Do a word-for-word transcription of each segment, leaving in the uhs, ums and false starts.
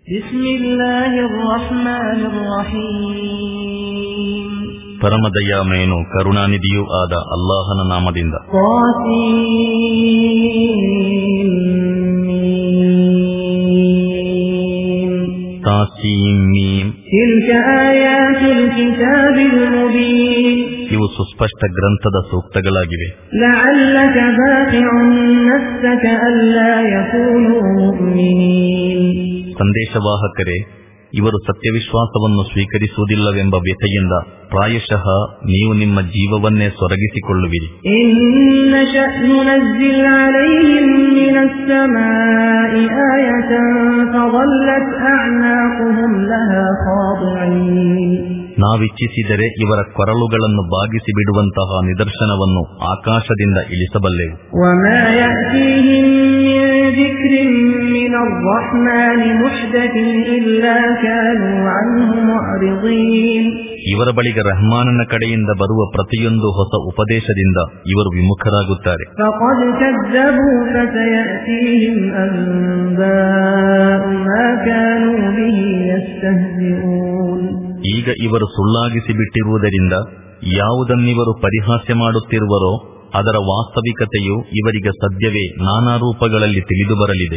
ಪರಮದಯಾಮಯನು ಕರುಣಾನಿಧಿಯೂ ಆದ ಅಲ್ಲಾಹನ ನಾಮದಿಂದ. ಇವು ಸುಸ್ಪಷ್ಟ ಗ್ರಂಥದ ಸೂಕ್ತಗಳಾಗಿವೆ. ಸಂದೇಶವಾಹಕರೇ, ಇವರು ಸತ್ಯವಿಶ್ವಾಸವನ್ನು ಸ್ವೀಕರಿಸುವುದಿಲ್ಲವೆಂಬ ವ್ಯಥೆಯಿಂದ ಪ್ರಾಯಶಃ ನೀವು ನಿಮ್ಮ ಜೀವವನ್ನೇ ಸೊರಗಿಸಿಕೊಳ್ಳುವಿರಿ. ನಾವಿಚ್ಛಿಸಿದರೆ ಇವರ ಕೊರಳುಗಳನ್ನು ಬಾಗಿಸಿ ಬಿಡುವಂತಹ ನಿದರ್ಶನವನ್ನು ಆಕಾಶದಿಂದ ಇಳಿಸಬಲ್ಲೆವು. ಇವರ ಬಳಿಗೆ ರಹ್ಮಾನನ ಕಡೆಯಿಂದ ಬರುವ ಪ್ರತಿಯೊಂದು ಹೊಸ ಉಪದೇಶದಿಂದ ಇವರು ವಿಮುಖರಾಗುತ್ತಾರೆ. ಈಗ ಇವರು ಸುಳ್ಳಾಗಿಸಿ ಬಿಟ್ಟಿರುವುದರಿಂದ ಯಾವುದನ್ನಿವರು ಪರಿಹಾಸ್ಯ ಮಾಡುತ್ತಿರುವರೋ ಅದರ ವಾಸ್ತವಿಕತೆಯು ಇವರಿಗೆ ಸದ್ಯವೇ ನಾನಾ ರೂಪಗಳಲ್ಲಿ ತಿಳಿದು ಬರಲಿದೆ.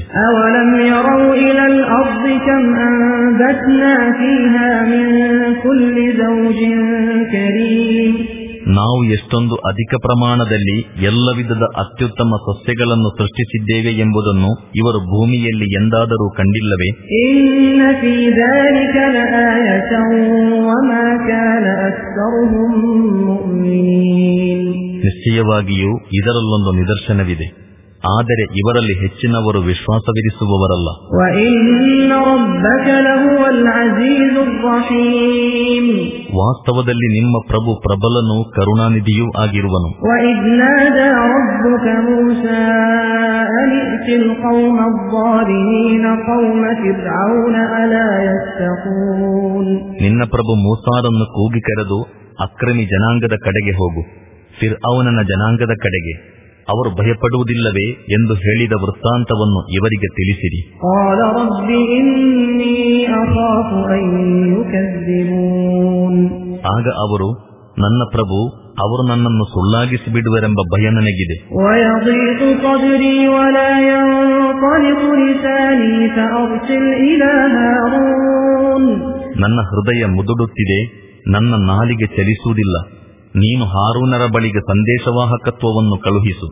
ನಾವು ಎಷ್ಟೊಂದು ಅಧಿಕ ಪ್ರಮಾಣದಲ್ಲಿ ಎಲ್ಲ ವಿಧದ ಅತ್ಯುತ್ತಮ ಸಸ್ಯಗಳನ್ನು ಸೃಷ್ಟಿಸಿದ್ದೇವೆ ಎಂಬುದನ್ನು ಇವರು ಭೂಮಿಯಲ್ಲಿ ಎಂದಾದರೂ ಕಂಡಿಲ್ಲವೇ? ನಿಶ್ಚಯವಾಗಿಯೂ ಇದರಲ್ಲೊಂದು ನಿದರ್ಶನವಿದೆ, ಆದರೆ ಇವರಲ್ಲಿ ಹೆಚ್ಚಿನವರು ವಿಶ್ವಾಸವಿರಿಸುವವರಲ್ಲ. ವಾಸ್ತವದಲ್ಲಿ ನಿಮ್ಮ ಪ್ರಭು ಪ್ರಬಲನೂ ಕರುಣಾನಿಧಿಯೂ ಆಗಿರುವನು. ನಿನ್ನ ಪ್ರಭು ಮೂಸಾರನ್ನು ಕೂಗಿ ಕರೆದು ಅಕ್ರಮಿ ಜನಾಂಗದ ಕಡೆಗೆ ಹೋಗು, ಫಿರ್ಔನನ ಜನಾಂಗದ ಕಡೆಗೆ, ಅವರು ಭಯಪಡುವುದಿಲ್ಲವೇ ಎಂದು ಹೇಳಿದ ವೃತ್ತಾಂತವನ್ನು ಇವರಿಗೆ ತಿಳಿಸಿರಿ. ಆಗ ಅವರು, ನನ್ನ ಪ್ರಭು, ಅವರು ನನ್ನನ್ನು ಸುಳ್ಳಾಗಿಸಿ ಬಿಡುವರೆಂಬ ಭಯ ನನಗಿದೆ. ನನ್ನ ಹೃದಯ ಮುದುಡುತ್ತಿದೆ, ನನ್ನ ನಾಲಿಗೆ ಚಲಿಸುವುದಿಲ್ಲ. ನೀನು ಹಾರೂನರ ಬಳಿಗೆ ಸಂದೇಶವಾಹಕತ್ವವನ್ನು ಕಳುಹಿಸು.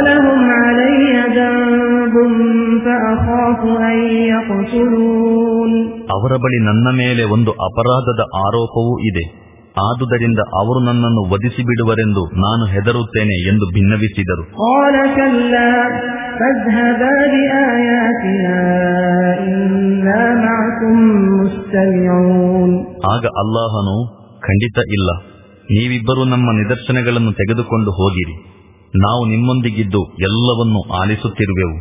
ಅವರ ಬಳಿ ನನ್ನ ಮೇಲೆ ಒಂದು ಅಪರಾಧದ ಆರೋಪವೂ ಇದೆ, ಆದುದರಿಂದ ಅವರು ನನ್ನನ್ನು ವಧಿಸಿ ಬಿಡುವರೆಂದು ನಾನು ಹೆದರುತ್ತೇನೆ ಎಂದು ಭಿನ್ನವಿಸಿದರು. ಆಗ ಅಲ್ಲಾಹನು, ಖಂಡಿತ ಇಲ್ಲ, ನೀವಿಬ್ಬರೂ ನಮ್ಮ ನಿದರ್ಶನಗಳನ್ನು ತೆಗೆದುಕೊಂಡು ಹೋಗಿರಿ, ನಾವು ನಿಮ್ಮೊಂದಿಗಿದ್ದು ಎಲ್ಲವನ್ನೂ ಆಲಿಸುತ್ತಿರುವೆವು.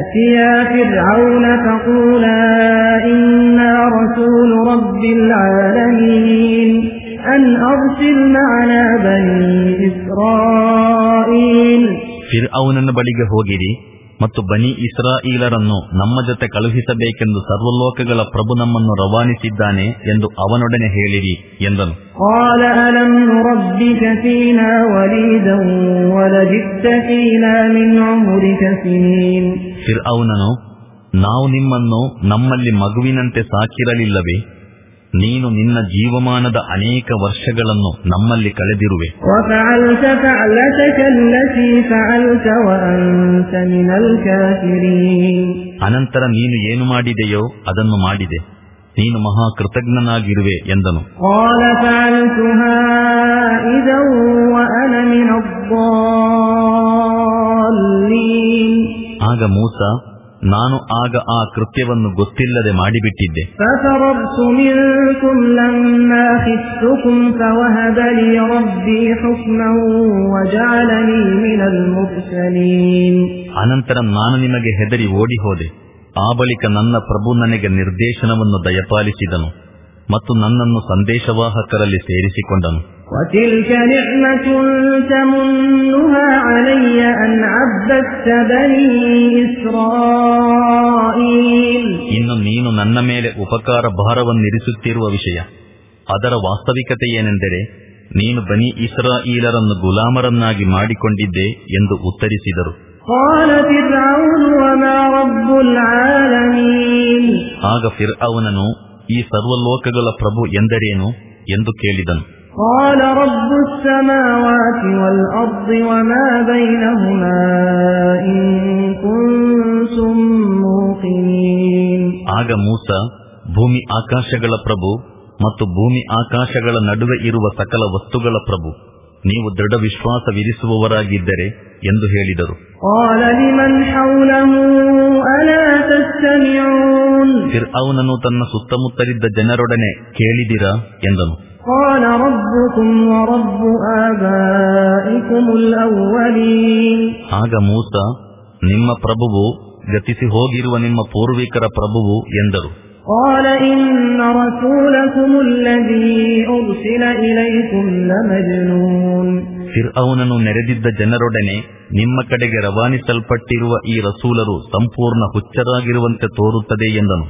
ಫಿರ್ಔನನ ಬಳಿಗೆ ಹೋಗಿರಿ ಮತ್ತು ಬನಿ ಇಸ್ರಾಯೀಲರನ್ನು ನಮ್ಮ ಜೊತೆ ಕಳುಹಿಸಬೇಕೆಂದು ಸರ್ವಲೋಕಗಳ ಪ್ರಭು ನಮ್ಮನ್ನು ರವಾನಿಸಿದ್ದಾನೆ ಎಂದು ಅವನೊಡನೆ ಹೇಳಿರಿ ಎಂದನು. ಫಿರ್ಔನನು, ನಾವು ನಿಮ್ಮನ್ನು ನಮ್ಮಲ್ಲಿ ಮಗುವಿನಂತೆ ಸಾಕಿರಲಿಲ್ಲವೇ? ನೀನು ನಿನ್ನ ಜೀವಮಾನದ ಅನೇಕ ವರ್ಷಗಳನ್ನು ನಮ್ಮಲ್ಲಿ ಕಳೆದಿರುವೆ. ಅನಂತರ ನೀನು ಏನು ಮಾಡಿದೆಯೋ ಅದನ್ನು ಮಾಡಿದೆ, ನೀನು ಮಹಾ ಕೃತಜ್ಞನಾಗಿರುವೆ ಎಂದನು. ಆಗ ಮೂಸ, ನಾನು ಆಗ ಆ ಕೃತ್ಯವನ್ನು ಗೊತ್ತಿಲ್ಲದೆ ಮಾಡಿಬಿಟ್ಟಿದ್ದೆ. ಅನಂತರ ನಾನು ನಿಮಗೆ ಹೆದರಿ ಓಡಿ ಹೋದೆ. ಆ ಬಳಿಕ ನನ್ನ ಪ್ರಭು ನನಗೆ ನಿರ್ದೇಶನವನ್ನು ದಯಪಾಲಿಸಿದನು ಮತ್ತು ನನ್ನನ್ನು ಸಂದೇಶವಾಹಕರಲ್ಲಿ ಸೇರಿಸಿಕೊಂಡನು. وتلك نعمة تمنها علي أن عبدت بني إسرائيل. ಇನ್ನು ನೀನು ನನ್ನ ಮೇಲೆ ಉಪಕಾರ ಭಾರವನ್ನಿರಿಸುತ್ತಿರುವ ವಿಷಯ, ಅದರ ವಾಸ್ತವಿಕತೆ ಏನೆಂದರೆ ನೀನು ಬನಿ ಇಸ್ರಾಯೀಲರನ್ನು ಗುಲಾಮರನ್ನಾಗಿ ಮಾಡಿಕೊಂಡಿದ್ದೆ ಎಂದು ಉತ್ತರಿಸಿದರು. ಆಗ ಫಿರ್ಔನನು ಈ ಸರ್ವಲೋಕಗಳ ಪ್ರಭು ಎಂದರೇನು ಎಂದು ಕೇಳಿದನು. ಆಗ ಮೂಸ, ಭೂಮಿ ಆಕಾಶಗಳ ಪ್ರಭು ಮತ್ತು ಭೂಮಿ ಆಕಾಶಗಳ ನಡುವೆ ಇರುವ ಸಕಲ ವಸ್ತುಗಳ ಪ್ರಭು, ನೀವು ದೃಢ ವಿಶ್ವಾಸವಿರಿಸುವವರಾಗಿದ್ದರೆ ಎಂದು ಹೇಳಿದರು. ಫಿರ್ಔನನು ತನ್ನ ಸುತ್ತಮುತ್ತಲಿದ್ದ ಜನರೊಡನೆ ಕೇಳಿದಿರಾ ಎಂದನು. ಆಗ ಮೂಸ, ನಿಮ್ಮ ಪ್ರಭುವು ಗತಿಸಿ ಹೋಗಿರುವ ನಿಮ್ಮ ಪೂರ್ವಿಕರ ಪ್ರಭುವು ಎಂದರು. ಫಿರ್ಔನನು ನೆರೆದಿದ್ದ ಜನರೊಡನೆ, ನಿಮ್ಮ ಕಡೆಗೆ ರವಾನಿಸಲ್ಪಟ್ಟಿರುವ ಈ ರಸೂಲರು ಸಂಪೂರ್ಣ ಹುಚ್ಚರಾಗಿರುವಂತೆ ತೋರುತ್ತದೆ ಎಂದನು.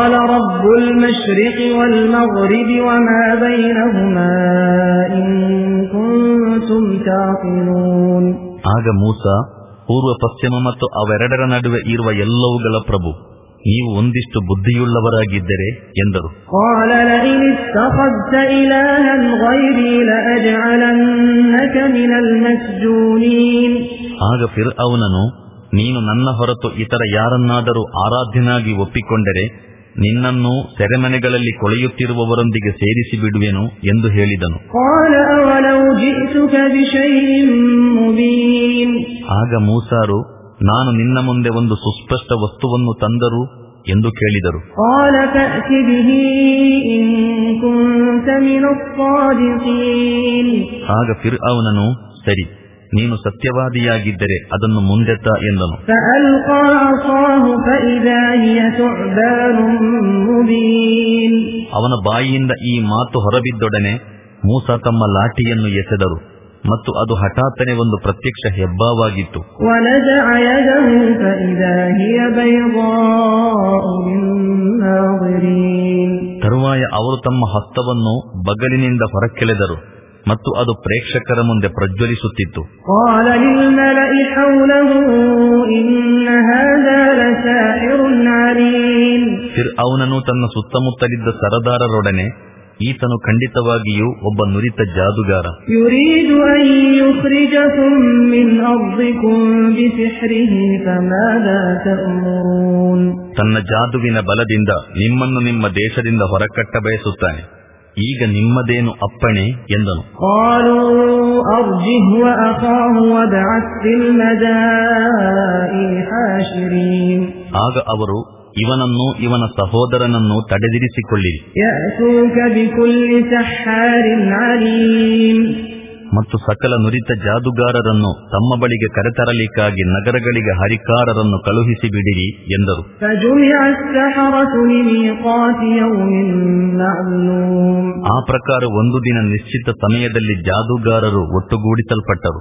ಆಗ ಮೂಸ, ಪೂರ್ವ ಪಶ್ಚಿಮ ಮತ್ತು ಅವೆರಡರ ನಡುವೆ ಇರುವ ಎಲ್ಲವುಗಳ ಪ್ರಭು, ನೀವು ಒಂದಿಷ್ಟು ಬುದ್ಧಿಯುಳ್ಳವರಾಗಿದ್ದರೆ ಎಂದರು. ಆಗ ಫಿರ್ಔನನು, ನೀನು ನನ್ನ ಹೊರತು ಇತರ ಯಾರನ್ನಾದರೂ ಆರಾಧ್ಯನಾಗಿ ಒಪ್ಪಿಕೊಂಡರೆ ನಿನ್ನನ್ನು ಸೆರೆಮನೆಗಳಲ್ಲಿ ಕೊಳೆಯುತ್ತಿರುವವರೊಂದಿಗೆ ಸೇರಿಸಿ ಬಿಡುವೆನು ಎಂದು ಹೇಳಿದನು. ಆಗ ಮೂಸಾರು, ನಾನು ನಿನ್ನ ಮುಂದೆ ಒಂದು ಸುಸ್ಪಷ್ಟ ವಸ್ತುವನ್ನು ತಂದರು ಎಂದು ಕೇಳಿದರು. ಆಗ ಫಿರ್ಔನನು, ಸರಿ, ನೀನು ಸತ್ಯವಾದಿಯಾಗಿದ್ದರೆ ಅದನ್ನು ಮುಂದೆತ್ತ ಎಂದನು. ಅವನ ಬಾಯಿಯಿಂದ ಈ ಮಾತು ಹೊರಬಿದ್ದೊಡನೆ ಮೂಸ ತಮ್ಮ ಲಾಠಿಯನ್ನು ಎಸೆದರು ಮತ್ತು ಅದು ಹಠಾತ್ತನೆ ಒಂದು ಪ್ರತ್ಯಕ್ಷ ಹೆಬ್ಬಾವಾಗಿತ್ತು. ತರುವಾಯ ಅವರು ತಮ್ಮ ಹಸ್ತವನ್ನು ಬಗಲಿನಿಂದ ಹೊರಕ್ಕೆಳೆದರು ಮತ್ತು ಅದು ಪ್ರೇಕ್ಷಕರ ಮುಂದೆ ಪ್ರಜ್ವಲಿಸುತ್ತಿತ್ತು. ಫಿರ್ಔನನು ತನ್ನ ಸುತ್ತಮುತ್ತಲಿದ್ದ ಸರದಾರರೊಡನೆ, ಈತನು ಖಂಡಿತವಾಗಿಯೂ ಒಬ್ಬ ನುರಿತ ಜಾದುಗಾರ. ತನ್ನ ಜಾದುವಿನ ಬಲದಿಂದ ನಿಮ್ಮನ್ನು ನಿಮ್ಮ ದೇಶದಿಂದ ಹೊರಕಟ್ಟ ಬಯಸುತ್ತಾನೆ. ಈಗ ನಿಮ್ಮದೇನು ಅಪ್ಪಣೆ ಎಂದನು. ಆಗ ಅವರು, ಇವನನ್ನು ಇವನ ಸಹೋದರನನ್ನು ತಡೆದಿರಿಸಿಕೊಳ್ಳಿರಿ ಮತ್ತು ಸಕಲ ನುರಿತ ಜಾದುಗಾರರನ್ನು ತಮ್ಮ ಬಳಿಗೆ ಕರೆತರಲಿಕ್ಕಾಗಿ ನಗರಗಳಿಗೆ ಹರಿಕಾರರನ್ನು ಕಳುಹಿಸಿ ಬಿಡಿರಿ ಎಂದರು. ಆ ಪ್ರಕಾರ ಒಂದು ದಿನ ನಿಶ್ಚಿತ ಸಮಯದಲ್ಲಿ ಜಾದುಗಾರರು ಒಟ್ಟುಗೂಡಿಸಲ್ಪಟ್ಟರು.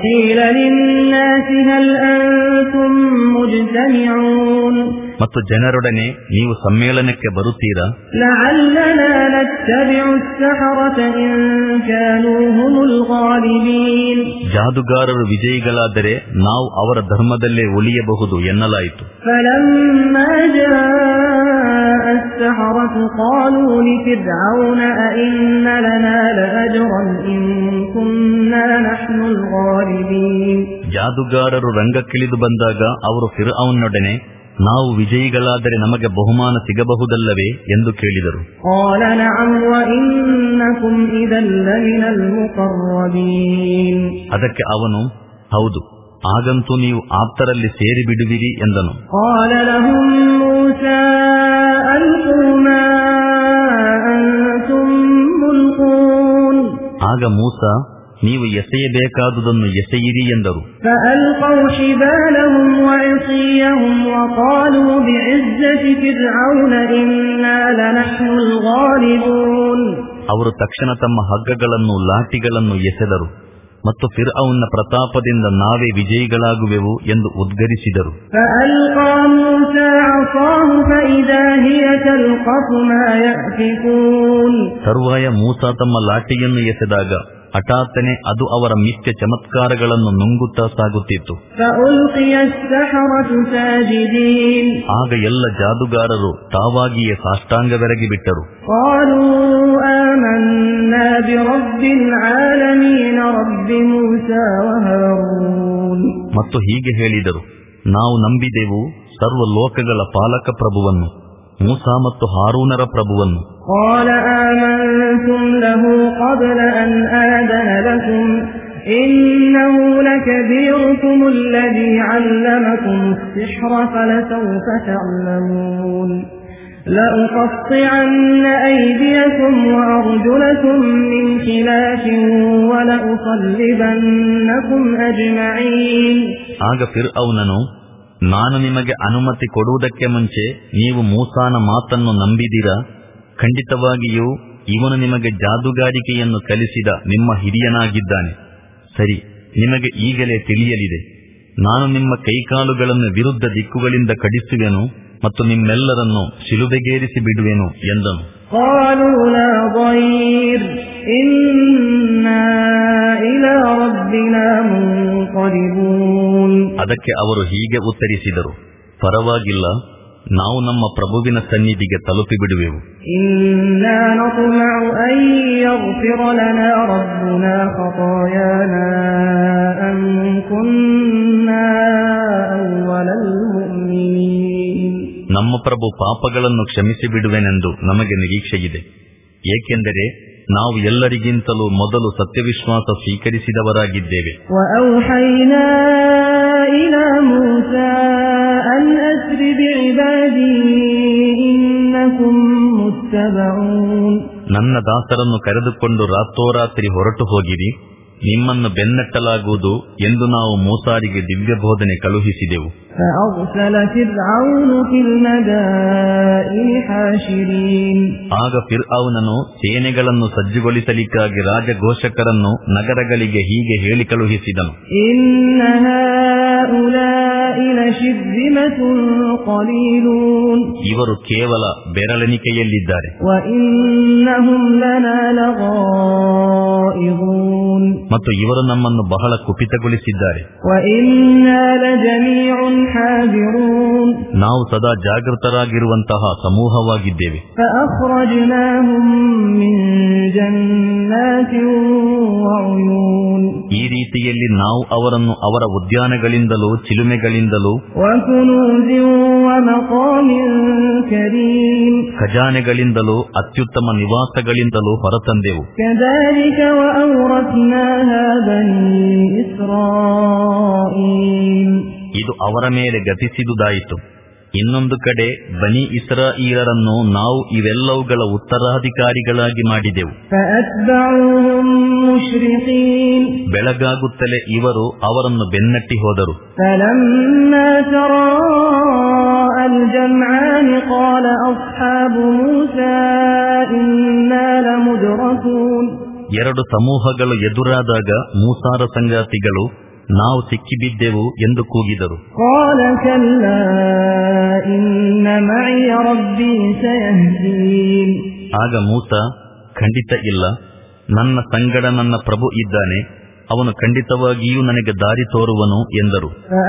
ಮತ್ತು ಜನರೊಡನೆ, ನೀವು ಸಮ್ಮೇಳನಕ್ಕೆ ಬರುತ್ತೀರಾ? ಜಾದುಗಾರರು ವಿಜಯಿಗಳಾದರೆ ನಾವು ಅವರ ಧರ್ಮದಲ್ಲೇ ಉಳಿಯಬಹುದು ಎನ್ನಲಾಯಿತು. ಜಾದುಗಾರರು ರಂಗಕ್ಕಿಳಿದು ಬಂದಾಗ ಅವರು ಫಿರ್ಔನ್ನೊಡನೆ, ನಾವು ವಿಜಯಿಗಳಾದರೆ ನಮಗೆ ಬಹುಮಾನ ಸಿಗಬಹುದಲ್ಲವೇ ಎಂದು ಕೇಳಿದರು. ಅದಕ್ಕೆ ಅವನು, ಹೌದು, ಆಗಂತೂ ನೀವು ಆಪ್ತರಲ್ಲಿ ಸೇರಿ ಬಿಡುವಿರಿ ಎಂದನು. ಆಗ ಮೂಸ, ನೀವು ಎಸೆಯಬೇಕಾದುದನ್ನು ಎಸೆಯಿರಿ ಎಂದರು. ಅವರು ತಕ್ಷಣ ತಮ್ಮ ಹಗ್ಗಗಳನ್ನು ಲಾಠಿಗಳನ್ನು ಎಸೆದರು ಮತ್ತು ಫಿರ್ಔನ್ನ ಪ್ರತಾಪದಿಂದ ನಾವೇ ವಿಜಯಿಗಳಾಗುವೆವು ಎಂದು ಉದ್ಗರಿಸಿದರು. ತರುವಾಯ ಮೂಸಾ ತಮ್ಮ ಲಾಠಿಯನ್ನು ಎಸೆದಾಗ ಹಠಾತ್ತನೆ ಅದು ಅವರ ಮಿಥ್ಯ ಚಮತ್ಕಾರಗಳನ್ನು ನುಂಗುತ್ತಾ ಸಾಗುತ್ತಿತ್ತು. ಆಗ ಎಲ್ಲ ಜಾದುಗಾರರು ತಾವಾಗಿಯೇ ಸಾಷ್ಟಾಂಗವೆರಗಿ ಬಿಟ್ಟರು. ಮತ್ತು ಹೀಗೆ ಹೇಳಿದರು, ನಾವು ನಂಬಿದೆವು ಸರ್ವ ಲೋಕಗಳ ಪಾಲಕ ಪ್ರಭುವನ್ನು, ಮೂಸಾ ಮತ್ತು ಹಾರೂನರ ಪ್ರಭುವನ್ನು. قال آمنتم له قبل أن آذن لكم إنه لكبيركم الذي علمكم السحر فلسوف تعلمون لأقطعن أيديكم وأرجلكم من خلاف ولأصلبنكم أجمعين. ಆಗ ಫಿರ್ಔನನು, ನಾನು ನಿಮಗೆ ಅನುಮತಿ ಕೊಡುವುದಕ್ಕೆ ಮುಂಚೆ ನೀವು ಮೂಸಾನ ಮಾತನ್ನು ನಂಬಿದಿರಾ? ಖಂಡಿತವಾಗಿಯೂ ಇವನು ನಿಮಗೆ ಜಾದುಗಾರಿಕೆಯನ್ನು ಕಲಿಸಿದ ನಿಮ್ಮ ಹಿರಿಯನಾಗಿದ್ದಾನೆ. ಸರಿ, ನಿಮಗೆ ಈಗಲೇ ತಿಳಿಯಲಿದೆ, ನಾನು ನಿಮ್ಮ ಕೈಕಾಲುಗಳನ್ನು ವಿರುದ್ಧ ದಿಕ್ಕುಗಳಿಂದ ಕಡಿಸುವೆನು ಮತ್ತು ನಿಮ್ಮೆಲ್ಲರನ್ನು ಶಿಲುಬೆಗೇರಿಸಿ ಬಿಡುವೆನು ಎಂದನು. ಅದಕ್ಕೆ ಅವರು ಹೀಗೆ ಉತ್ತರಿಸಿದರು, ಪರವಾಗಿಲ್ಲ, ನಾವು ನಮ್ಮ ಪ್ರಭುವಿನ ಸನ್ನಿಧಿಗೆ ತಲುಪಿ ಬಿಡುವೆವು. ನಮ್ಮ ಪ್ರಭು ಪಾಪಗಳನ್ನು ಕ್ಷಮಿಸಿ ಬಿಡುವೆನೆಂದು ನಮಗೆ ನಿರೀಕ್ಷೆಯಿದೆ, ಏಕೆಂದರೆ ನಾವು ಎಲ್ಲರಿಗಿಂತಲೂ ಮೊದಲು ಸತ್ಯವಿಶ್ವಾಸ ಸ್ವೀಕರಿಸಿದವರಾಗಿದ್ದೇವೆ. ನನ್ನ ದಾಸರನ್ನು ಕರೆದುಕೊಂಡು ರಾತ್ರೋರಾತ್ರಿ ಹೊರಟು ಹೋಗಿರಿ, ನಿಮ್ಮನ್ನು ಬೆನ್ನಟ್ಟಲಾಗುವುದು ಎಂದು ನಾವು ಮೂಸಾರಿಗೆ ದಿವ್ಯ ಬೋಧನೆ ಕಳುಹಿಸಿದೆವು. ಆಗ ಫಿರ್ಔನನು ಸೇನೆಗಳನ್ನು ಸಜ್ಜುಗೊಳಿಸಲಿಕ್ಕಾಗಿ ರಾಜಘೋಷಕರನ್ನು ನಗರಗಳಿಗೆ ಹೀಗೆ ಹೇಳಿ ಕಳುಹಿಸಿದನು, ಇವರು ಕೇವಲ ಬೆರಳೆಣಿಕೆಯಲ್ಲಿದ್ದಾರೆ, ಮತ್ತು ಇವರು ನಮ್ಮನ್ನು ಬಹಳ ಕುಪಿತಗೊಳಿಸಿದ್ದಾರೆ. ನಾವು ಸದಾ ಜಾಗೃತರಾಗಿರುವಂತಹ ಸಮೂಹವಾಗಿದ್ದೇವೆ. ಈ ರೀತಿಯಲ್ಲಿ ನಾವು ಅವರನ್ನು ಅವರ ಉದ್ಯಾನಗಳಿಂದಲೂ ಚಿಲುಮೆಗಳಿಂದಲೂ ಖಜಾನೆಗಳಿಂದಲೂ ಅತ್ಯುತ್ತಮ ನಿವಾಸಗಳಿಂದಲೂ ಹೊರತಂದೆವು. ಇದು ಅವರ ಮೇಲೆ ಗತಿಸಿದುದಾಯಿತು. ಇನ್ನೊಂದು ಕಡೆ ಬನಿ ಇಸ್ರಾಯೀಲರನ್ನು ನಾವು ಇವೆಲ್ಲವುಗಳ ಉತ್ತರಾಧಿಕಾರಿಗಳಾಗಿ ಮಾಡಿದೆವು. ಬೆಳಗಾಗುತ್ತಲೇ ಇವರು ಅವರನ್ನು ಬೆನ್ನಟ್ಟಿ ಹೋದರು. ಎರಡು ಸಮೂಹಗಳು ಎದುರಾದಾಗ ಮೂಸಾರ ಸಂಗಾತಿಗಳು, ನಾವು ಸಿಕ್ಕಿಬಿದ್ದೆವು ಎಂದು ಕೂಗಿದರು. ಆಗ ಮೂಸಾ, ಖಂಡಿತ ಇಲ್ಲ, ನನ್ನ ಸಂಗಡ ನನ್ನ ಪ್ರಭು ಇದ್ದಾನೆ, ಅವನು ಖಂಡಿತವಾಗಿಯೂ ನನಗೆ ದಾರಿ ತೋರುವನು ಎಂದರು.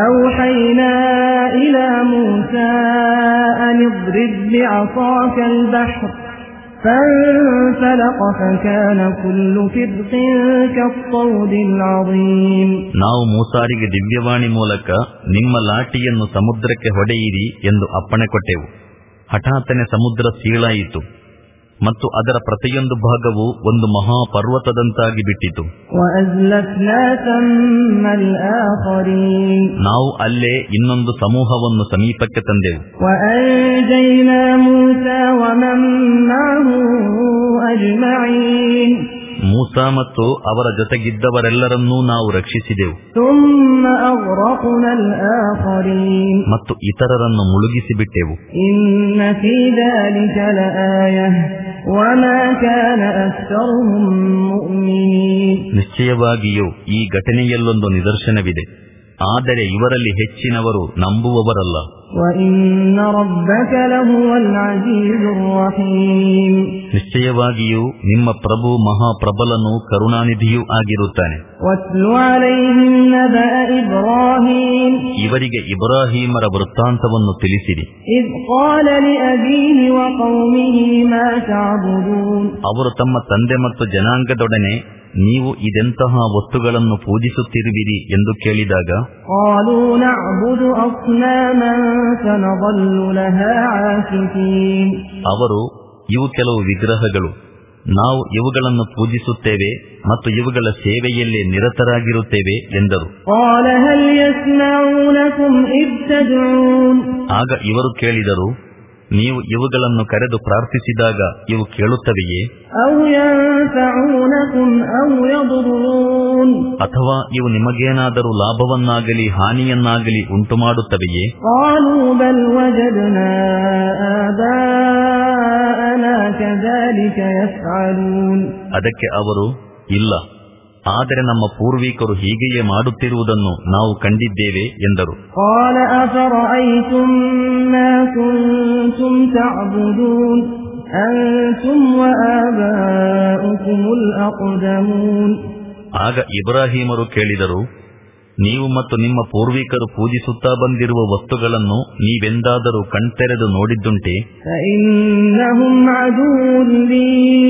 ನಾವು ಮೂಸಾರಿಗೆ ದಿವ್ಯವಾಣಿ ಮೂಲಕ ನಿಮ್ಮ ಲಾಠಿಯನ್ನು ಸಮುದ್ರಕ್ಕೆ ಹೊಡೆಯಿರಿ ಎಂದು ಅಪ್ಪಣೆ ಕೊಟ್ಟೆವು. ಹಠಾತ್ತನೆ ಸಮುದ್ರ ಸೀಳಾಯಿತು ಮತ್ತು ಅದರ ಪ್ರತಿಯೊಂದು ಭಾಗವು ಒಂದು ಮಹಾಪರ್ವತದಂತಾಗಿ ಬಿಟ್ಟಿತು. ನಾವು ಅಲ್ಲೇ ಇನ್ನೊಂದು ಸಮೂಹವನ್ನು ಸಮೀಪಕ್ಕೆ ತಂದೆವು. ಮೂಸಾ ಮತ್ತು ಅವರ ಜೊತೆಗಿದ್ದವರೆಲ್ಲರನ್ನೂ ನಾವು ರಕ್ಷಿಸಿದೆವು ಮತ್ತು ಇತರರನ್ನು ಮುಳುಗಿಸಿಬಿಟ್ಟೆವು. كان أكثرهم مؤمنين. ನಿಶ್ಚಯವಾಗಿಯೂ ಈ ಘಟನೆಯಲ್ಲೊಂದು ನಿದರ್ಶನವಿದೆ, ಆದರೆ ಇವರಲ್ಲಿ ಹೆಚ್ಚಿನವರು ನಂಬುವವರಲ್ಲ. وَإِنَّ رَبَّكَ لَهُوَ الْعَزِيزُ الرَّحِيمُ. ನಿಶ್ಚಯವಾಗಿಯೂ ನಿಮ್ಮ ಪ್ರಭು ಮಹಾಪ್ರಬಲನೂ ಕರುಣಾನಿಧಿಯೂ ಆಗಿರುತ್ತಾನೆ. وَاتْلُ عَلَيْهِمْ نَبَأَ إِبْرَاهِيمَ. ಇವರಿಗೆ ಇಬ್ರಾಹೀಮರ ವೃತ್ತಾಂತವನ್ನು ತಿಳಿಸಿರಿ. إِذْ قَالَ لِأَبِيهِ وَقَوْمِهِ مَا تَعْبُدُونَ. ಅವರು ತಮ್ಮ ತಂದೆ ಮತ್ತು ಜನಾಂಗದೊಡನೆ ನೀವು ಇದೆಂತಹ ವಸ್ತುಗಳನ್ನು ಪೂಜಿಸುತ್ತಿರುವಿರಿ ಎಂದು ಕೇಳಿದಾಗ, قَالُوا نَعْبُدُ أَصْنَامًا فَنَظَلُّ لَهَا عَاكِفِينَ. ಅವರು ಇವು ಕೆಲವು ವಿಗ್ರಹಗಳು, ನಾವು ಇವುಗಳನ್ನು ಪೂಜಿಸುತ್ತೇವೆ ಮತ್ತು ಇವುಗಳ ಸೇವೆಯಲ್ಲಿ ನಿರತರಾಗಿರುತ್ತೇವೆ ಎಂದರು. قَالَ هَلْ يَسْمَعُونَكُمْ إِذْ تَدْعُونَ. ಆಗ ಇವರು ಕೇಳಿದರು, ನೀವು ಇವುಗಳನ್ನು ಕರೆದು ಪ್ರಾರ್ಥಿಸಿದಾಗ ಇವು ಕೇಳುತ್ತವೆಯೇ? أَوْ يَنفَعُونَكُمْ أَوْ يَضُرُّونَ. ಅಥವಾ ಇವು ನಿಮಗೇನಾದರೂ ಲಾಭವನ್ನಾಗಲಿ ಹಾನಿಯನ್ನಾಗಲಿ ಉಂಟು ಮಾಡುತ್ತವೆಯೇ? قَالُوا بَلْ وَجَدْنَا آبَاءَنَا كَذَلِكَ يَفْعَلُونَ. ಅದಕ್ಕೆ ಅವರು, ಇಲ್ಲ, ಆದರೆ ನಮ್ಮ ಪೂರ್ವಿಕರು ಹೀಗೆಯೇ ಮಾಡುತ್ತಿರುವುದನ್ನು ನಾವು ಕಂಡಿದ್ದೇವೆ ಎಂದರು. قَالَ أَفَرَأَيْتُمْ مَا كُنتُمْ تَعْبُدُونَ أَنْتُمْ وَآبَاؤُكُمُ الْأَقْدَمُونَ. ಆಗ ಇಬ್ರಾಹೀಮರು ಕೇಳಿದರು, ನೀವು ಮತ್ತು ನಿಮ್ಮ ಪೂರ್ವಿಕರು ಪೂಜಿಸುತ್ತಾ ಬಂದಿರುವ ವಸ್ತುಗಳನ್ನು ನೀವೆಂದಾದರೂ ಕಣ್ತೆರೆದು ನೋಡಿದ್ದುಂಟೆ? فَإِنَّهُمْ عَدُوٌّ لِّي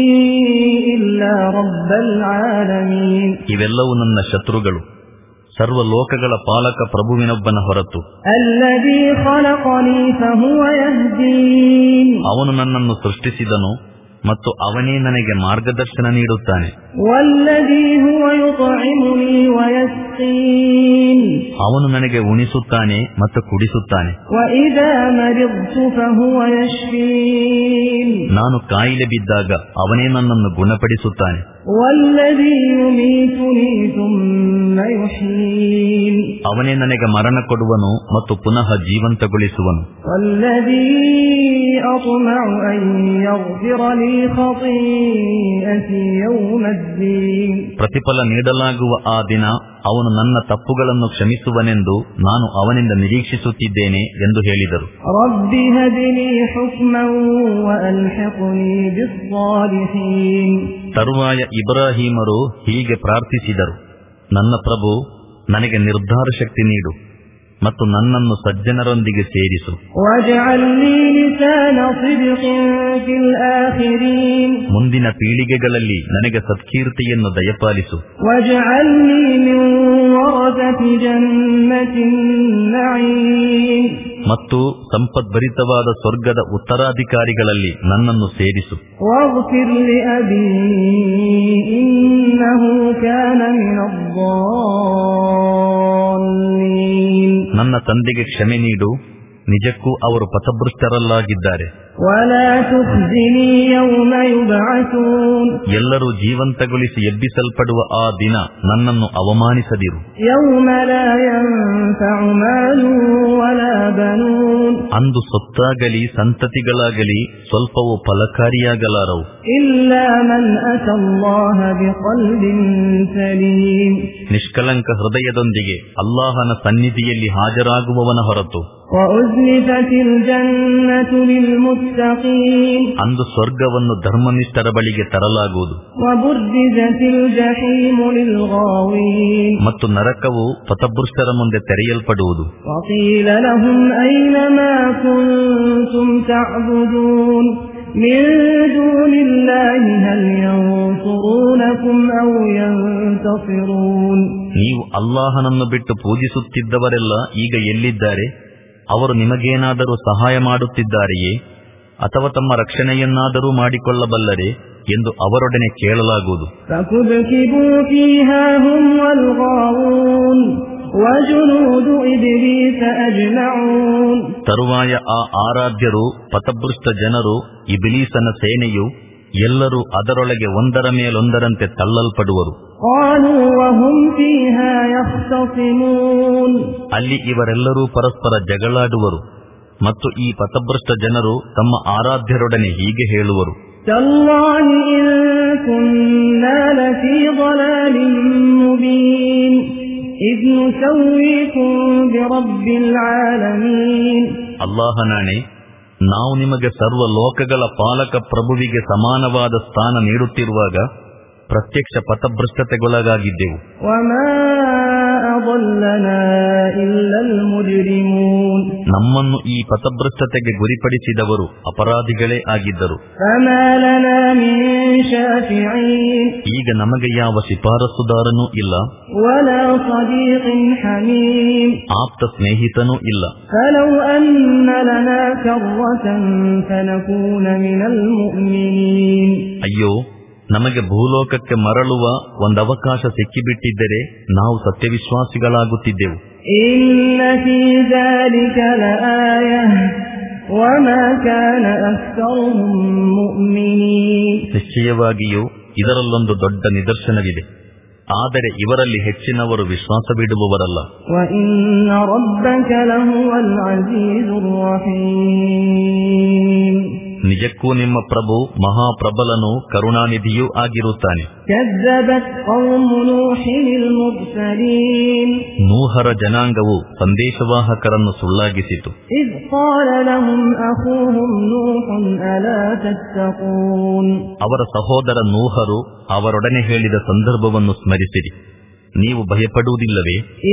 إِلَّا رَبَّ الْعَالَمِينَ. ಇವೆಲ್ಲವೂ ನನ್ನ ಶತ್ರುಗಳು, ಸರ್ವ ಲೋಕಗಳ ಪಾಲಕ ಪ್ರಭುವಿನೊಬ್ಬನ ಹೊರತು. الَّذِي خَلَقَنِي فَهُوَ يَهْدِينِ. ಅವನು ನನ್ನನ್ನು ಸೃಷ್ಟಿಸಿದನು ಮತ್ತು ಅವನೇ ನನಗೆ ಮಾರ್ಗದರ್ಶನ ನೀಡುತ್ತಾನೆ. وَالَّذِي هُوَ يُطْعِمُنِي وَيَسْقِينِ. ಅವನು ನನಗೆ ಉಣಿಸುತ್ತಾನೆ ಮತ್ತು ಕುಡಿಸುತ್ತಾನೆ. وَإِذَا مَرِضْتُ فَهُوَ يَشْفِينِ. ನಾನು ಕಾಯಿಲೆ ಬಿದ್ದಾಗ ಅವನೇ ನನ್ನನ್ನು ಗುಣಪಡಿಸುತ್ತಾನೆ. وَالَّذِي يُمِيتُنِي ثُمَّ يُحْيِينِ. ಅವನೇ ನನಗೆ ಮರಣ ಕೊಡುವನು ಮತ್ತು ಪುನಃ ಜೀವಂತಗೊಳಿಸುವನು. وَالَّذِي أَطْمَعُ أَن يَغْفِرَ لِي خَطِيئَتِي يَوْمَ الدِّينِ. ಪ್ರತಿಫಲ ನೀಡಲಾಗುವ ಆ ದಿನ ಅವನು ನನ್ನ ತಪ್ಪುಗಳನ್ನು ಕ್ಷಮಿಸುವನೆಂದು ನಾನು ಅವನಿಂದ ನಿರೀಕ್ಷಿಸುತ್ತಿದ್ದೇನೆ ಎಂದು ಹೇಳಿದರು. رَبِّ هَبْ لِي حُكْمًا وَأَلْحِقْنِي بِالصَّالِحِينَ. ತರುವಾಯ ಇಬ್ರಾಹೀಮರು ಹೀಗೆ ಪ್ರಾರ್ಥಿಸಿದರು, ನನ್ನ ಪ್ರಭು, ನನಗೆ ನಿರ್ಧಾರ ಶಕ್ತಿ ನೀಡು ಮತ್ತು ನನ್ನನ್ನು ಸಜ್ಜನರೊಂದಿಗೆ ಸೇರಿಸು. وَاجْعَلْ لِي لِسَانَ صِدْقٍ فِي الْآخِرِينَ. ಮುಂದಿನ ಪೀಳಿಗೆಗಳಲ್ಲಿ ನನಗೆ ಸತ್ಕೀರ್ತಿಯನ್ನು ದಯಪಾಲಿಸು. وَاجْعَلْنِي مِنْ وَرَثَةِ جَنَّةِ النَّعِيمِ. ಮತ್ತು ಸಂಪದ್ಭರಿತವಾದ ಸ್ವರ್ಗದ ಉತ್ತರಾಧಿಕಾರಿಗಳಲ್ಲಿ ನನ್ನನ್ನು ಸೇರಿಸು. وَاغْفِرْ لِأَبِي إِنَّهُ كَانَ مِنَ الضَّالِّينَ. ನನ್ನ ತಂದೆಗೆ ಕ್ಷಮೆ ನೀಡು, ನಿಜಕ್ಕೂ ಅವರು ಪಥಭೃಷ್ಟರಲ್ಲಾಗಿದ್ದಾರೆ. وَلَا تُخْزِنِي يَوْمَ يُبْعَثُونَ. ಎಲ್ಲರೂ ಜೀವಂತಗೊಳಿಸಿ ಎಬ್ಬಿಸಲ್ಪಡುವ ಆ ದಿನ ನನ್ನನ್ನು ಅವಮಾನಿಸದಿರು. يَوْمَ لَا يَنفَعُ مَالٌ وَلَا بَنُونَ. ಅಂದು ಸೊತ್ತಾಗಲಿ ಸಂತತಿಗಳಾಗಲಿ ಸ್ವಲ್ಪವೂ ಫಲಕಾರಿಯಾಗಲಾರವು. إِلَّا مَنْ أَتَى اللَّهَ بِقَلْبٍ سَلِيمٍ. ನಿಷ್ಕಲಂಕ ಹೃದಯದೊಂದಿಗೆ ಅಲ್ಲಾಹನ ಸನ್ನಿಧಿಯಲ್ಲಿ ಹಾಜರಾಗುವವನ ಹೊರತು. وَأُزْلِفَتِ الْجَنَّةُ لِلْمُتَّقِينَ. ಅಂದು ಸ್ವರ್ಗವನ್ನು ಧರ್ಮನಿಷ್ಠರ ಬಳಿಗೆ ತರಲಾಗುವುದು. وَبُرِّزَتِ الْجَحِيمُ لِلْغَاوِينَ. ಮತ್ತು ನರಕವು ಪಥಭೃಷ್ಟರ ಮುಂದೆ ತೆರೆಯಲ್ಪಡುವುದು. وَقِيلَ لَهُمْ أَيْنَ مَا كُنتُمْ تَعْبُدُونَ مِن دُونِ اللَّهِ هَلْ يَنصُرُونَكُمْ أَوْ يَنتَصِرُونَ. ನೀವು ಅಲ್ಲಾಹನನ್ನು ಬಿಟ್ಟು ಪೂಜಿಸುತ್ತಿದ್ದವರೆಲ್ಲ ಈಗ ಎಲ್ಲಿದ್ದಾರೆ? ಅವರು ನಿಮಗೇನಾದರೂ ಸಹಾಯ ಮಾಡುತ್ತಿದ್ದಾರೆಯೇ ಅಥವಾ ತಮ್ಮ ರಕ್ಷಣೆಯನ್ನಾದರೂ ಮಾಡಿಕೊಳ್ಳಬಲ್ಲರೆ ಎಂದು ಅವರೊಡನೆ ಕೇಳಲಾಗುವುದು. فَكُبْكِبُوا فِيهَا هُمْ وَالْغَاوُونَ وَجُنُودُ إِبْلِيسَ أَجْمَعُونَ. ತರುವಾಯ ಆ ಆರಾಧ್ಯರು, ಪಥಭೃಷ್ಟ ಜನರು, ಇಬ್ಲೀಸನ ಸೇನೆಯು ಎಲ್ಲರೂ ಅದರೊಳಗೆ ಒಂದರ ಮೇಲೊಂದರಂತೆ ತಳ್ಳಲ್ಪಡುವರು. قَالُوا وَهُمْ فِيهَا يَخْتَصِمُونَ. ಅಲ್ಲಿ ಇವರೆಲ್ಲರೂ ಪರಸ್ಪರ ಜಗಳಾಡುವರು ಮತ್ತು ಈ ಪಥಭೃಷ್ಟ ಜನರು ತಮ್ಮ ಆರಾಧ್ಯರೊಡನೆ ಹೀಗೆ ಹೇಳುವರು, تالله إن كنا لفي ضلال مبين إذ نسويكم برب العالمين. ಅಲ್ಲಾಹನಾಣೆ, ನಾವು ನಿಮಗೆ ಸರ್ವ ಲೋಕಗಳ ಪಾಲಕ ಪ್ರಭುವಿಗೆ ಸಮಾನವಾದ ಸ್ಥಾನ ನೀಡುತ್ತಿರುವಾಗ ಪ್ರತ್ಯಕ್ಷ ಪಥಭ್ರಷ್ಟತೆಗೊಳಗಾಗಿದ್ದೆವು. ನಮ್ಮನ್ನು ಈ ಪಥಭ್ರಷ್ಟತೆಗೆ ಗುರಿಪಡಿಸಿದವರು ಅಪರಾಧಿಗಳೇ ಆಗಿದ್ದರು. ಈಗ ನಮಗೆ ಯಾವ ಶಿಫಾರಸುದಾರನೂ ಇಲ್ಲ, ಆಪ್ತ ಸ್ನೇಹಿತನೂ ಇಲ್ಲ. ಅಯ್ಯೋ, ನಮಗೆ ಭೂಲೋಕಕ್ಕೆ ಮರಳುವ ಒಂದವಕಾಶ ಸಿಕ್ಕಿಬಿಟ್ಟಿದ್ದರೆ ನಾವು ಸತ್ಯವಿಶ್ವಾಸಿಗಳಾಗುತ್ತಿದ್ದೆವು. ನಿಶ್ಚಯವಾಗಿಯೂ ಇದರಲ್ಲೊಂದು ದೊಡ್ಡ ನಿದರ್ಶನವಿದೆ, ಆದರೆ ಇವರಲ್ಲಿ ಹೆಚ್ಚಿನವರು ವಿಶ್ವಾಸವಿಡುವವರಲ್ಲ. ನಿಜಕ್ಕೂ ನಿಮ್ಮ ಪ್ರಭು ಮಹಾಪ್ರಬಲನೂ ಕರುಣಾನಿಧಿಯೂ ಆಗಿರುತ್ತಾನೆ. ನೂಹರ ಜನಾಂಗವು ಸಂದೇಶವಾಹಕರನ್ನು ಸುಳ್ಳಾಗಿಸಿತು. ಅವರ ಸಹೋದರ ನೂಹರು ಅವರೊಡನೆ ಹೇಳಿದ ಸಂದರ್ಭವನ್ನು ಸ್ಮರಿಸಿರಿ, ನೀವು ಭಯಪಡುವುದಿಲ್ಲವೇ?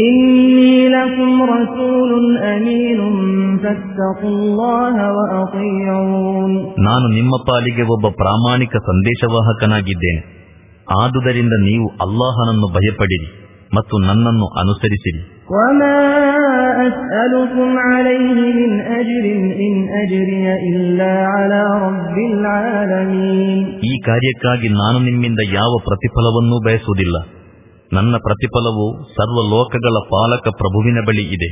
ನಾನು ನಿಮ್ಮ ಪಾಲಿಗೆ ಒಬ್ಬ ಪ್ರಾಮಾಣಿಕ ಸಂದೇಶವಾಹಕನಾಗಿದ್ದೇನೆ, ಆದುದರಿಂದ ನೀವು ಅಲ್ಲಾಹನನ್ನು ಭಯಪಡಿರಿ ಮತ್ತು ನನ್ನನ್ನು ಅನುಸರಿಸಿರಿ. ಈ ಕಾರ್ಯಕ್ಕಾಗಿ ನಾನು ನಿಮ್ಮಿಂದ ಯಾವ ಪ್ರತಿಫಲವನ್ನೂ ಬಯಸುವುದಿಲ್ಲ, ನನ್ನ ಪ್ರತಿಫಲವು ಸರ್ವ ಲೋಕಗಳ ಪಾಲಕ ಪ್ರಭುವಿನ ಬಳಿ ಇದೆ.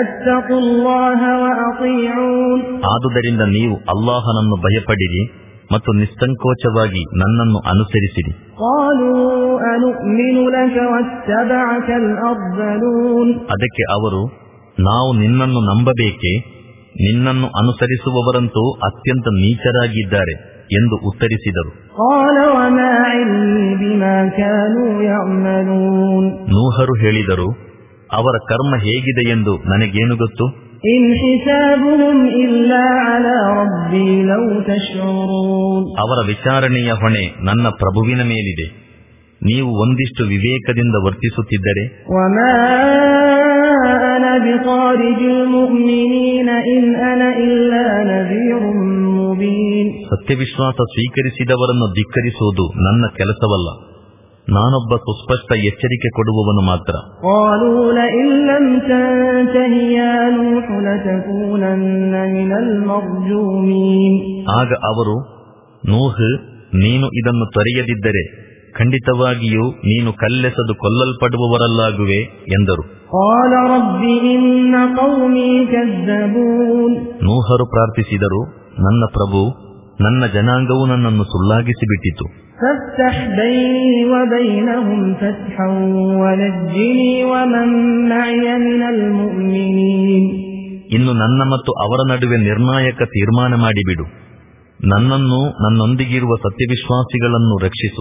ಆದುದರಿಂದ ನೀವು ಅಲ್ಲಾಹನನ್ನು ಭಯಪಡಿರಿ ಮತ್ತು ನಿಸ್ಸಂಕೋಚವಾಗಿ ನನ್ನನ್ನು ಅನುಸರಿಸಿರಿ. ಅದಕ್ಕೆ ಅವರು, ನಾವು ನಿನ್ನನ್ನು ನಂಬಬೇಕೆ? ನಿನ್ನನ್ನು ಅನುಸರಿಸುವವರಂತೂ ಅತ್ಯಂತ ನೀಚರಾಗಿದ್ದಾರೆ ಎಂದು ಉತ್ತರಿಸಿದರು. ನೂಹರು ಹೇಳಿದರು, ಅವರ ಕರ್ಮ ಹೇಗಿದೆ ಎಂದು ನನಗೇನು ಗೊತ್ತು? ಅವರ ವಿಚಾರಣೆಯ ಹೊಣೆ ನನ್ನ ಪ್ರಭುವಿನ ಮೇಲಿದೆ. ನೀವು ಒಂದಿಷ್ಟು ವಿವೇಕದಿಂದ ವರ್ತಿಸುತ್ತಿದ್ದರೆ. ಸತ್ಯವಿಶ್ವಾಸ ಸ್ವೀಕರಿಸಿದವರನ್ನು ಧಿಕ್ಕರಿಸುವುದು ನನ್ನ ಕೆಲಸವಲ್ಲ, ನಾನೊಬ್ಬ ಸುಸ್ಪಷ್ಟ ಎಚ್ಚರಿಕೆ ಕೊಡುವವನು ಮಾತ್ರ. ಆಗ ಅವರು, ನೂಹ್, ನೀನು ಇದನ್ನು ತೊರೆಯದಿದ್ದರೆ ಖಂಡಿತವಾಗಿಯೂ ನೀನು ಕಲ್ಲೆಸೆದು ಕೊಲ್ಲಲ್ಪಡುವವರಲ್ಲಾಗುವೆ ಎಂದರು. ನೂಹರು ಪ್ರಾರ್ಥಿಸಿದರು, ನನ್ನ ಪ್ರಭು, ನನ್ನ ಜನಾಂಗವು ನನ್ನನ್ನು ಸುಳ್ಳಾಗಿಸಿಬಿಟ್ಟಿತು. ಇನ್ನು ನನ್ನ ಮತ್ತು ಅವರ ನಡುವೆ ನಿರ್ಣಾಯಕ ತೀರ್ಮಾನ ಮಾಡಿಬಿಡು, ನನ್ನನ್ನು ನನ್ನೊಂದಿಗಿರುವ ಸತ್ಯವಿಶ್ವಾಸಿಗಳನ್ನು ರಕ್ಷಿಸು.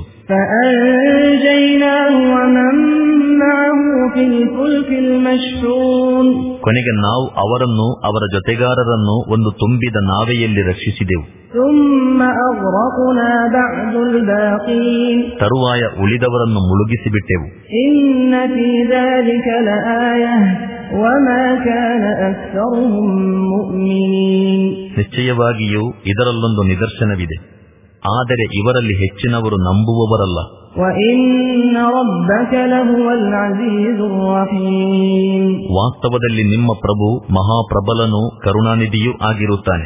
ಕೊನೆಗೆ ನಾವು ಅವರನ್ನು ಅವರ ಜೊತೆಗಾರರನ್ನು ಒಂದು ತುಂಬಿದ ನಾವೆಯಲ್ಲಿ ರಕ್ಷಿಸಿದೆವು. ತರುವಾಯ ಉಳಿದವರನ್ನು ಮುಳುಗಿಸಿಬಿಟ್ಟೆವು. ನಿಶ್ಚಯವಾಗಿಯೂ ಇದರಲ್ಲೊಂದು ನಿದರ್ಶನವಿದೆ, ಆದರೆ ಇವರಲ್ಲಿ ಹೆಚ್ಚಿನವರು ನಂಬುವವರಲ್ಲ. ವಾಸ್ತವದಲ್ಲಿ ನಿಮ್ಮ ಪ್ರಭು ಮಹಾಪ್ರಬಲನೂ ಕರುಣಾನಿಧಿಯೂ ಆಗಿರುತ್ತಾನೆ.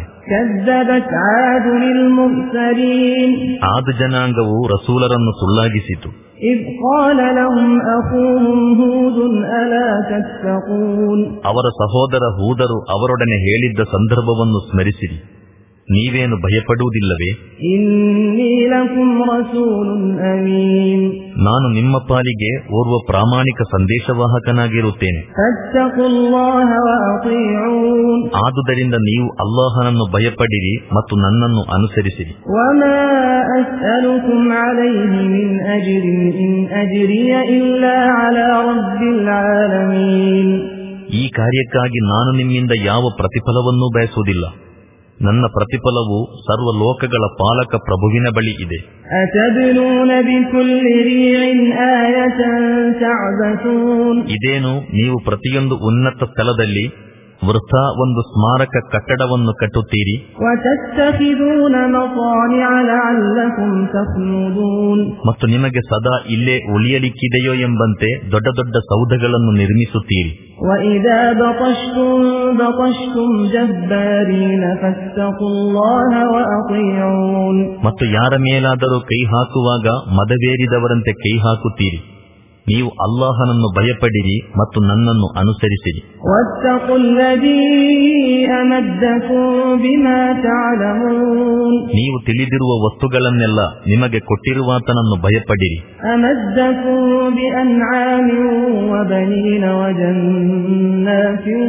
ಆದ ಜನಾಂಗವು ರಸೂಲರನ್ನು ಸುಳ್ಳಾಗಿಸಿತು. ಅವರ ಸಹೋದರ ಹೂದರು ಅವರೊಡನೆ ಹೇಳಿದ್ದ ಸಂದರ್ಭವನ್ನು ಸ್ಮರಿಸಿರಿ, ನೀವೇನು ಭಯಪಡುವುದಿಲ್ಲವೇ? ಇನ್ನೀ ಲಕುಂ ರಸೂಲುನ್ ಅಮೀನ್, ನಾನು ನಿಮ್ಮ ಪಾಲಿಗೆ ಓರ್ವ ಪ್ರಾಮಾಣಿಕ ಸಂದೇಶವಾಹಕನಾಗಿರುತ್ತೇನೆ. ಫತ್ತಖುಲ್ಲಾಹ ವಅತೀಊನ್, ಆದುದರಿಂದ ನೀವು ಅಲ್ಲಾಹನನ್ನು ಭಯಪಡಿರಿ ಮತ್ತು ನನ್ನನ್ನು ಅನುಸರಿಸಿರಿ. ವಮಾ ಅಸ್ಅಲುಕುಂ ಅಲೈಹಿ ಮಿನ್ ಅಜ್ರಿನ್ ಇನ್ ಅಜ್ರಿಯ ಇಲ್ಲಾ ಅಲಾ ರಬ್ಬಿಲ್ ಆಲಮೀನ್, ಈ ಕಾರ್ಯಕ್ಕಾಗಿ ನಾನು ನಿಮ್ಮಿಂದ ಯಾವ ಪ್ರತಿಫಲವನ್ನೂ ಬಯಸುವುದಿಲ್ಲ. ನನ್ನ ಪ್ರತಿಫಲವು ಸರ್ವ ಲೋಕಗಳ ಪಾಲಕ ಪ್ರಭುವಿನ ಬಳಿ ಇದೆ. ಅತಬ್ನೂನ ಬಿಕುಲ್ಲಿ ರೀಇನ್ ಆಯತನ್ ತಅಬಸೂನ್, ಇದೇನು ನೀವು ಪ್ರತಿಯೊಂದು ಉನ್ನತ ಸ್ಥಳದಲ್ಲಿ ವೃಥಾ ಒಂದು ಸ್ಮಾರಕ ಕಟ್ಟಡವನ್ನು ಕಟ್ಟುತ್ತೀರಿ. ವತತ್ತಖಿದೂನ ಮಸಾನಿಅ ಲಅಲ್ಲಕುಂ ತಖ್ಲುದೂನ್, ಮತ್ತು ನಿಮಗೆ ಸದಾ ಇಲ್ಲೇ ಉಳಿಯಲಿಕ್ಕಿದೆಯೋ ಎಂಬಂತೆ ದೊಡ್ಡ ದೊಡ್ಡ ಸೌಧಗಳನ್ನು ನಿರ್ಮಿಸುತ್ತೀರಿ. ವಇದಾ ಬತಶ್ತುಂ ಬತಶ್ತುಂ ಜಬ್ಬಾರೀನ ಫತ್ತಖುಲ್ಲಾಹ ವಅತೀಊನ್, ಮತ್ತು ಯಾರ ಮೇಲಾದರೂ ಕೈ ಹಾಕುವಾಗ ಮದವೇರಿದವರಂತೆ ಕೈ ಹಾಕುತ್ತೀರಿ. ನೀವು ಅಲ್ಲಾಹನನ್ನು ಭಯಪಡಿರಿ ಮತ್ತು ನನ್ನನ್ನು ಅನುಸರಿಸಿರಿ. ವತ್ತಖುಲ್ಲದೀ ಅಮದ್ದಕುಂ ಬಿಮಾ ತಅಲಮೂನ್, ನೀವು ತಿಳಿದಿರುವ ವಸ್ತುಗಳನ್ನೆಲ್ಲ ನಿಮಗೆ ಕೊಟ್ಟಿರುವಾತನನ್ನು ಭಯಪಡಿರಿ. ಅಮದ್ದಕುಂ ಬಿಅನ್ಆಮಿನ್ ವಬನೀನ ವಜನ್ನಾತಿನ್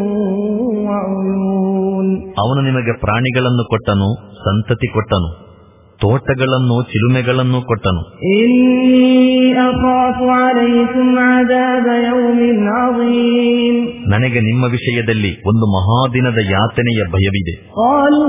ವಉಯೂನ್, ಅವನು ನಿಮಗೆ ಪ್ರಾಣಿಗಳನ್ನು ಕೊಟ್ಟನು, ಸಂತತಿ ಕೊಟ್ಟನು, ತೋಟಗಳನ್ನು, ಚಿಲುಮೆಗಳನ್ನು ಕೊಟ್ಟನು. ಇನ್ನೀ ಅಖಾಫು ಅಲೈಕುಂ ಅದಾಬ ಯೌಮಿನ್ ಅಜೀಮ್, ನನಗೆ ನಿಮ್ಮ ವಿಷಯದಲ್ಲಿ ಒಂದು ಮಹಾದಿನದ ಯಾತನೆಯ ಭಯವಿದೆ. ಕಾಲೂ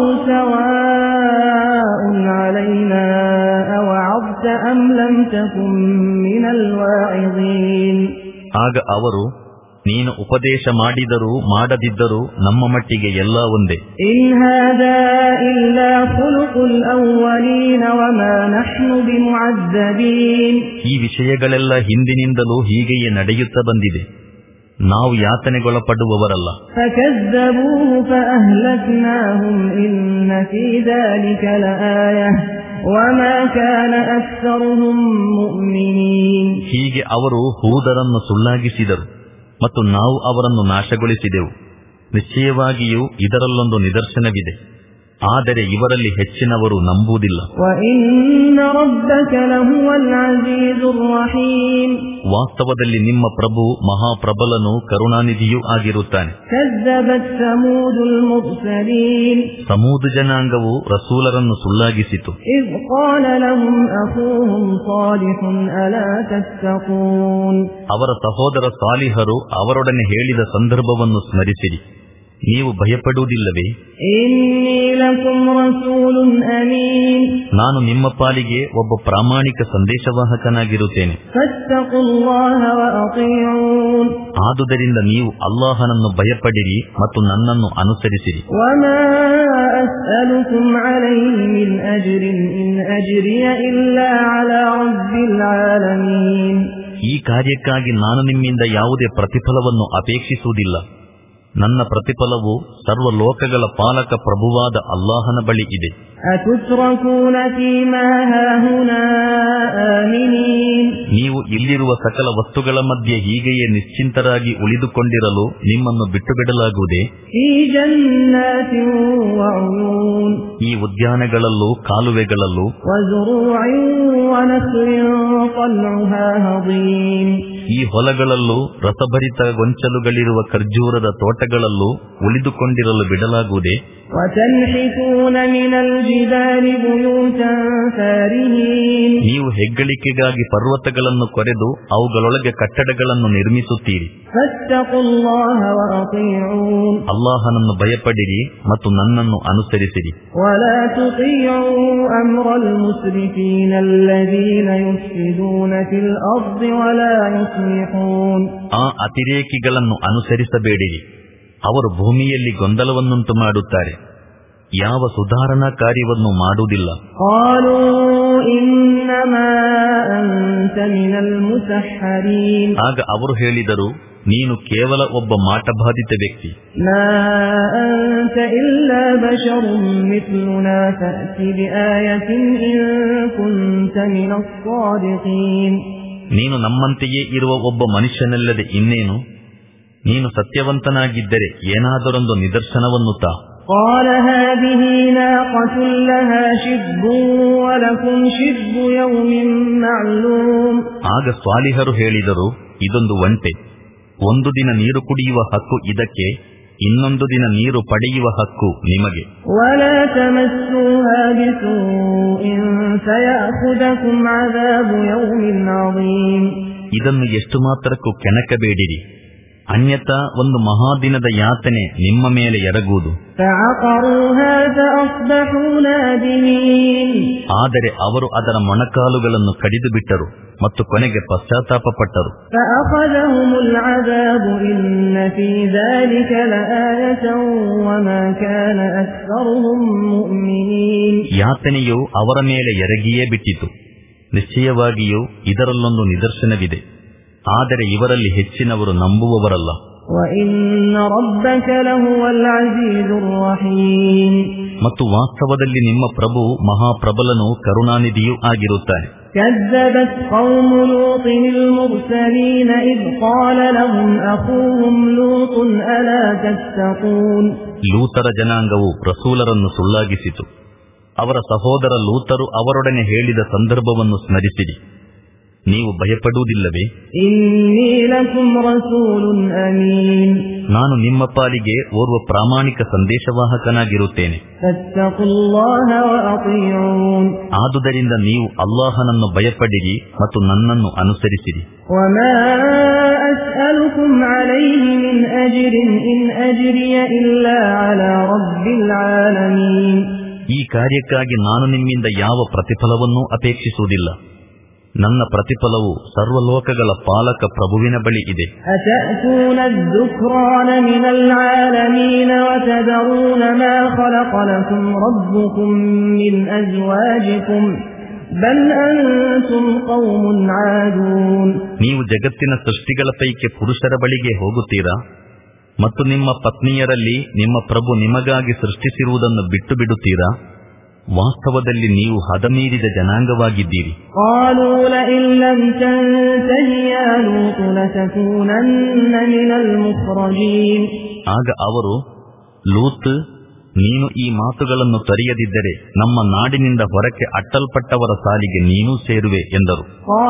ಸವಾಉನ್ ಅಲೈನಾ ಅವಅದ್ತ ಅಂ ಲಂ ತಕುನ್ ಮಿನಲ್ ವಾಇದೀನ್, ಆಗ ಅವರು, ನೀನು ಉಪದೇಶ ಮಾಡಿದರೂ ಮಾಡದಿದ್ದರೂ ನಮ್ಮ ಮಟ್ಟಿಗೆ ಎಲ್ಲ ಒಂದೇ. ಇನ್ ಹಾದಾ ಇಲ್ಲಾ ಖುಲುಕುಲ್ ಅವ್ವಲೀನ ವಮಾ ನಹ್ನು ಬಿಮುಅದ್ದಬೀನ್, ಈ ವಿಷಯಗಳೆಲ್ಲ ಹಿಂದಿನಿಂದಲೂ ಹೀಗೆಯೇ ನಡೆಯುತ್ತಾ ಬಂದಿದೆ, ನಾವು ಯಾತನೆಗೊಳಪಡುವವರಲ್ಲ. ಫಕzzಬೂಹು ಫಅಹ್ಲಕ್ನಾಹುಂ ಇನ್ನ ಫೀ ذلك ಲಆಯಹ ವಮಾ ಕಾನ ಅಕ್ಸರುಹುಂ ಮುಅ್ಮಿನೀನ್, ಹೀಗೆ ಅವರು ಹೂದರನ್ನು ಸುಳ್ಳಾಗಿಸಿದರು ಮತ್ತು ನಾವು ಅವರನ್ನು ನಾಶಗೊಳಿಸಿದೆವು. ನಿಶ್ಚಯವಾಗಿಯೂ ಇದರಲ್ಲೊಂದು ನಿದರ್ಶನವಿದೆ, ಆದರೆ ಇವರಲ್ಲಿ ಹೆಚ್ಚಿನವರು ನಂಬುವುದಿಲ್ಲ. ವಾಸ್ತವದಲ್ಲಿ ನಿಮ್ಮ ಪ್ರಭು ಮಹಾಪ್ರಬಲನೂ ಕರುಣಾನಿಧಿಯೂ ಆಗಿರುತ್ತಾನೆ. ಸಮೂದ್ ಜನಾಂಗವು ರಸೂಲರನ್ನು ಸುಳ್ಳಾಗಿಸಿತು. ಅವರ ಸಹೋದರ ಸಾಲಿಹರು ಅವರೊಡನೆ ಹೇಳಿದ ಸಂದರ್ಭವನ್ನು ಸ್ಮರಿಸಿರಿ, ನೀವು ಭಯಪಡುವುದಿಲ್ಲವೇ? ನಾನು ನಿಮ್ಮ ಪಾಲಿಗೆ ಒಬ್ಬ ಪ್ರಾಮಾಣಿಕ ಸಂದೇಶವಾಹಕನಾಗಿರುತ್ತೇನೆ. ಆದುದರಿಂದ ನೀವು ಅಲ್ಲಾಹನನ್ನು ಭಯಪಡಿರಿ ಮತ್ತು ನನ್ನನ್ನು ಅನುಸರಿಸಿರಿ. ಈ ಕಾರ್ಯಕ್ಕಾಗಿ ನಾನು ನಿಮ್ಮಿಂದ ಯಾವುದೇ ಪ್ರತಿಫಲವನ್ನು ಅಪೇಕ್ಷಿಸುವುದಿಲ್ಲ. ನನ್ನ ಪ್ರತಿಫಲವು ಸರ್ವ ಲೋಕಗಳ ಪಾಲಕ ಪ್ರಭುವಾದ ಅಲ್ಲಾಹನ ಬಳಿ ಇದೆ. ನೀವು ಇಲ್ಲಿರುವ ಸಕಲ ವಸ್ತುಗಳ ಮಧ್ಯೆ ಹೀಗೆಯೇ ನಿಶ್ಚಿಂತರಾಗಿ ಉಳಿದುಕೊಂಡಿರಲು ನಿಮ್ಮನ್ನು ಬಿಟ್ಟು ಬಿಡಲಾಗುವುದೇ? ಈ ಉದ್ಯಾನಗಳಲ್ಲೂ ಕಾಲುವೆಗಳಲ್ಲೂ ಈ ಹೊಲಗಳಲ್ಲೂ ರಸಭರಿತ ಗೊಂಚಲುಗಳಿರುವ ಖರ್ಜೂರದ ತೋಟಗಳಲ್ಲೂ ಉಳಿದುಕೊಂಡಿರಲು ಬಿಡಲಾಗುವುದೇ? ನೀವು ಹೆಗ್ಗಳಿಕೆಗಾಗಿ ಪರ್ವತಗಳನ್ನು ಕೊರೆದು ಅವುಗಳೊಳಗೆ ಕಟ್ಟಡಗಳನ್ನು ನಿರ್ಮಿಸುತ್ತೀರಿ. ಅಲ್ಲಾಹನನ್ನು ಭಯಪಡಿರಿ ಮತ್ತು ನನ್ನನ್ನು ಅನುಸರಿಸಿರಿ. ಆ ಅತಿರೇಕಿಗಳನ್ನು ಅನುಸರಿಸಬೇಡಿರಿ, ಅವರು ಭೂಮಿಯಲ್ಲಿ ಗೊಂದಲವನ್ನುಂಟು ಮಾಡುತ್ತಾರೆ, ಯಾವ ಸುಧಾರಣಾ ಕಾರ್ಯವನ್ನು ಮಾಡುವುದಿಲ್ಲ. ಆಗ ಅವರು ಹೇಳಿದರು, ನೀನು ಕೇವಲ ಒಬ್ಬ ಮಾಟಬಾಧಿತ ವ್ಯಕ್ತಿ. ನೀನು ನಮ್ಮಂತೆಯೇ ಇರುವ ಒಬ್ಬ ಮನುಷ್ಯನಲ್ಲದೆ ಇನ್ನೇನು? ನೀನು ಸತ್ಯವಂತನಾಗಿದ್ದರೆ ಏನಾದರೊಂದು ನಿದರ್ಶನವನ್ನು ತಾ. قال هذه ناقة لها شرب ولكم شرب يوم معلوم. ಆಗ ಸ್ವಾಲಿಹರು ಹೇಳಿದರು, ಇದೊಂದು ಒಂಟೆ, ಒಂದು ದಿನ ನೀರು ಕುಡಿಯುವ ಹಕ್ಕು ಇದಕ್ಕೆ, ಇನ್ನೊಂದು ದಿನ ನೀರು ಪಡೆಯುವ ಹಕ್ಕು ನಿಮಗೆ. ولا تمسوها بسوء فيأخذكم عذاب يوم عظيم. ಇದನ್ನು ಎಷ್ಟು ಮಾತ್ರಕ್ಕೂ ಕೆಣಕಬೇಡಿರಿ, ಅನ್ಯಥಾ ಒಂದು ಮಹಾದಿನದ ಯಾತನೆ ನಿಮ್ಮ ಮೇಲೆ ಎರಗುವುದು. ಆದರೆ ಅವರು ಅದರ ಮೊಣಕಾಲುಗಳನ್ನು ಕಡಿದು ಬಿಟ್ಟರು ಮತ್ತು ಕೊನೆಗೆ ಪಶ್ಚಾತ್ತಾಪ ಪಟ್ಟರು. ಯಾತನೆಯು ಅವರ ಮೇಲೆ ಎರಗಿಯೇ ಬಿಟ್ಟಿತು. ನಿಶ್ಚಯವಾಗಿಯೂ ಇದರಲ್ಲೊಂದು ನಿದರ್ಶನವಿದೆ, ಆದರೆ ಇವರಲ್ಲಿ ಹೆಚ್ಚಿನವರು ನಂಬುವವರಲ್ಲ. ಮತ್ತು ವಾಸ್ತವದಲ್ಲಿ ನಿಮ್ಮ ಪ್ರಭು ಮಹಾಪ್ರಬಲನೂ ಕರುಣಾನಿಧಿಯೂ ಆಗಿರುತ್ತಾನೆ. ಲೂತರ ಜನಾಂಗವು ರಸೂಲರನ್ನು ಸುಳ್ಳಾಗಿಸಿತು. ಅವರ ಸಹೋದರ ಲೂತರು ಅವರೊಡನೆ ಹೇಳಿದ ಸಂದರ್ಭವನ್ನು ಸ್ಮರಿಸಿರಿ. ನೀವು ಭಯಪಡುವುದಿಲ್ಲವೇ? ನಾನು ನಿಮ್ಮ ಪಾಲಿಗೆ ಓರ್ವ ಪ್ರಾಮಾಣಿಕ ಸಂದೇಶವಾಹಕನಾಗಿರುತ್ತೇನೆ. ಆದುದರಿಂದ ನೀವು ಅಲ್ಲಾಹನನ್ನು ಭಯಪಡಿರಿ ಮತ್ತು ನನ್ನನ್ನು ಅನುಸರಿಸಿರಿ. ಈ ಕಾರ್ಯಕ್ಕಾಗಿ ನಾನು ನಿಮ್ಮಿಂದ ಯಾವ ಪ್ರತಿಫಲವನ್ನೂ ಅಪೇಕ್ಷಿಸುವುದಿಲ್ಲ. ನನ್ನ ಪ್ರತಿಫಲವು ಸರ್ವಲೋಕಗಳ ಪಾಲಕ ಪ್ರಭುವಿನ ಬಳಿ ಇದೆ. ನೀವು ಜಗತ್ತಿನ ಸೃಷ್ಟಿಗಳ ಪೈಕಿ ಪುರುಷರ ಬಳಿಗೆ ಹೋಗುತ್ತೀರಾ ಮತ್ತು ನಿಮ್ಮ ಪತ್ನಿಯರಲ್ಲಿ ನಿಮ್ಮ ಪ್ರಭು ನಿಮಗಾಗಿ ಸೃಷ್ಟಿಸಿರುವುದನ್ನು ಬಿಟ್ಟು ಬಿಡುತ್ತೀರಾ? ವಾಸ್ತವದಲ್ಲಿ ನೀವು ಹದಮೀರಿದ ಜನಾಂಗವಾಗಿದ್ದೀರಿ. ಆಗ ಅವರು, ಲೂತ್, ನೀನು ಈ ಮಾತುಗಳನ್ನು ತೊರೆಯದಿದ್ದರೆ ನಮ್ಮ ನಾಡಿನಿಂದ ಹೊರಕ್ಕೆ ಅಟ್ಟಲ್ಪಟ್ಟವರ ಸಾಲಿಗೆ ನೀನೂ ಸೇರುವೆ ಎಂದರು.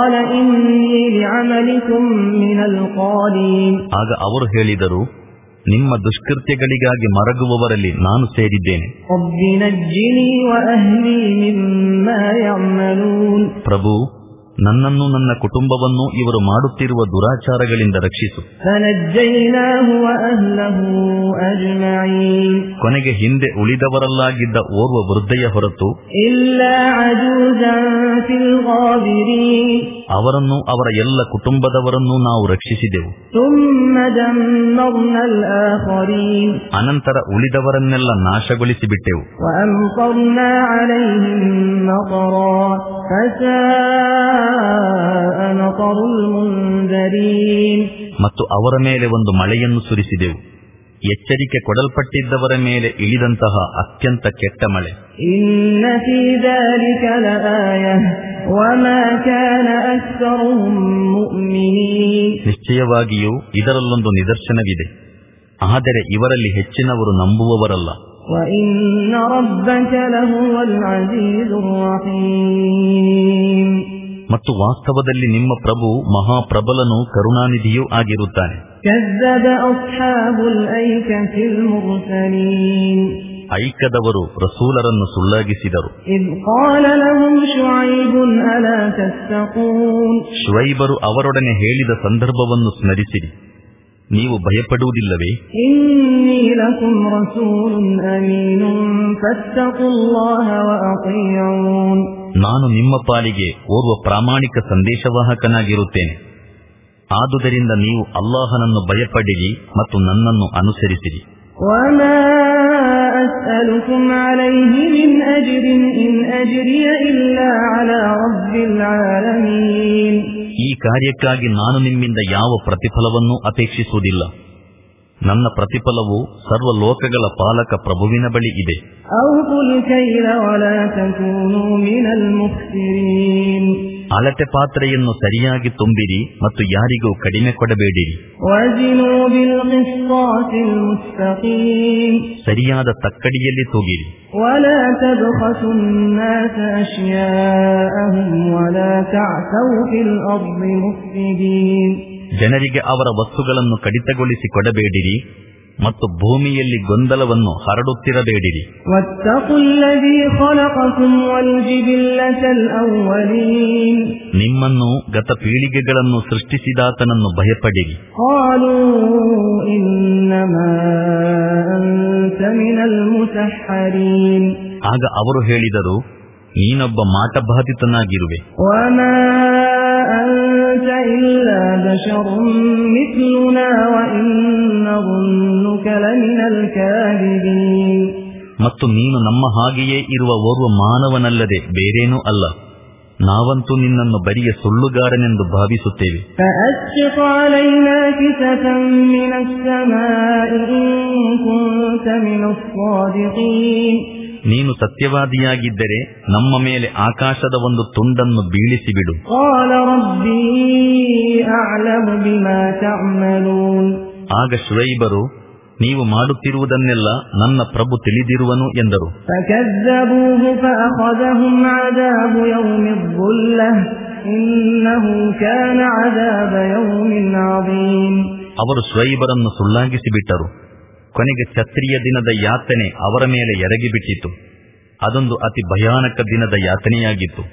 ಆಗ ಅವರು ಹೇಳಿದರು, ನಿಮ್ಮ ದುಷ್ಕೃತ್ಯಗಳಿಗಾಗಿ ಮರಗುವವರಲ್ಲಿ ನಾನು ಸೇರಿದ್ದೇನೆ. ಪ್ರಭು, ನನ್ನನ್ನು ನನ್ನ ಕುಟುಂಬವನ್ನು ಇವರು ಮಾಡುತ್ತಿರುವ ದುರಾಚಾರಗಳಿಂದ ರಕ್ಷಿಸು. ಕೊನೆಗೆ ಹಿಂದೆ ಉಳಿದವರಲ್ಲಾಗಿದ್ದ ಓರ್ವ ವೃದ್ಧೆಯ ಹೊರತು ಅವರನ್ನು ಅವರ ಎಲ್ಲ ಕುಟುಂಬದವರನ್ನು ನಾವು ರಕ್ಷಿಸಿದೆವು. ಅನಂತರ ಉಳಿದವರನ್ನೆಲ್ಲ ನಾಶಗೊಳಿಸಿಬಿಟ್ಟೆವು. ಮತ್ತು ಅವರ ಮೇಲೆ ಒಂದು ಮಳೆಯನ್ನು ಸುರಿಸಿದೆವು, ಎಚ್ಚರಿಕೆ ಕೊಡಲ್ಪಟ್ಟಿದ್ದವರ ಮೇಲೆ ಇಳಿದಂತಹ ಅತ್ಯಂತ ಕೆಟ್ಟ ಮಳೆ. ನಿಶ್ಚಯವಾಗಿಯೂ ಇದರಲ್ಲೊಂದು ನಿದರ್ಶನವಿದೆ, ಆದರೆ ಇವರಲ್ಲಿ ಹೆಚ್ಚಿನವರು ನಂಬುವವರಲ್ಲ. ಮತ್ತು ವಾಸ್ತವದಲ್ಲಿ ನಿಮ್ಮ ಪ್ರಭು ಮಹಾಪ್ರಬಲನೂ ಕರುಣಾನಿಧಿಯೂ ಆಗಿರುತ್ತಾನೆ. ಐಕದವರು ರಸೂಲರನ್ನು ಸುಳ್ಳಾಗಿಸಿದರು. ಶುಐಬರು ಅವರೊಡನೆ ಹೇಳಿದ ಸಂದರ್ಭವನ್ನು ಸ್ಮರಿಸಿರಿ. ನೀವು ಭಯಪಡುವುದಿಲ್ಲವೇ? ನಾನು ನಿಮ್ಮ ಪಾಲಿಗೆ ಓರ್ವ ಪ್ರಾಮಾಣಿಕ ಸಂದೇಶವಾಹಕನಾಗಿರುತ್ತೇನೆ. ಆದುದರಿಂದ ನೀವು ಅಲ್ಲಾಹನನ್ನು ಭಯಪಡಿರಿ ಮತ್ತು ನನ್ನನ್ನು ಅನುಸರಿಸಿರಿ. ಈ ಕಾರ್ಯಕ್ಕಾಗಿ ನಾನು ನಿಮ್ಮಿಂದ ಯಾವ ಪ್ರತಿಫಲವನ್ನೂ ಅಪೇಕ್ಷಿಸುವುದಿಲ್ಲ. ನನ್ನ ಪ್ರತಿಫಲವು ಸರ್ವ ಲೋಕಗಳ ಪಾಲಕ ಪ್ರಭುವಿನ ಬಳಿ ಇದೆ. ಅಳತೆ ಪಾತ್ರೆಯನ್ನು ಸರಿಯಾಗಿ ತುಂಬಿರಿ ಮತ್ತು ಯಾರಿಗೂ ಕಡಿಮೆ ಕೊಡಬೇಡಿರಿ. ಸರಿಯಾದ ತಕ್ಕಡಿಯಲ್ಲಿ ತೂಗಿರಿ. ಜನರಿಗೆ ಅವರ ವಸ್ತುಗಳನ್ನು ಕಡಿತಗೊಳಿಸಿ ಕೊಡಬೇಡಿರಿ ಮತ್ತು ಭೂಮಿಯಲ್ಲಿ ಗೊಂದಲವನ್ನು ಹರಡುತ್ತಿರಬೇಡಿರಿ. ನಿಮ್ಮನ್ನು ಗತ ಪೀಳಿಗೆಗಳನ್ನು ಸೃಷ್ಟಿಸಿದಾತನನ್ನು ಭಯಪಡಿರಿ. ಆಗ ಅವರು ಹೇಳಿದರು, ನೀನೊಬ್ಬ ಮಾಟಬಾಧಿತನಾಗಿರುವೆ. ಮತ್ತು ನೀನು ನಮ್ಮ ಹಾಗೆಯೇ ಇರುವ ಓರ್ವ ಮಾನವನಲ್ಲದೆ ಬೇರೇನೂ ಅಲ್ಲ. ನಾವಂತೂ ನಿನ್ನನ್ನು ಬರಿಯ ಸುಳ್ಳುಗಾರನೆಂದು ಭಾವಿಸುತ್ತೇವೆ. ನೀನು ಸತ್ಯವಾದಿಯಾಗಿದ್ದರೆ ನಮ್ಮ ಮೇಲೆ ಆಕಾಶದ ಒಂದು ತುಂಡನ್ನು ಬೀಳಿಸಿಬಿಡು. ಆಗ ಶುಐಬರು, ನೀವು ಮಾಡುತ್ತಿರುವುದನ್ನೆಲ್ಲ ನನ್ನ ಪ್ರಭು ತಿಳಿದಿರುವನು ಎಂದರು. ಅವರು ಶುಐಬರನ್ನು ಸುಳ್ಳಾಗಿಸಿಬಿಟ್ಟರು. ಕೊನೆಗೆ ಛತ್ರಿಯ ದಿನದ ಯಾತನೆ ಅವರ ಮೇಲೆ ಎರಗಿಬಿಟ್ಟಿತು. ಅದೊಂದು ಅತಿ ಭಯಾನಕ ದಿನದ ಯಾತನೆಯಾಗಿತ್ತು.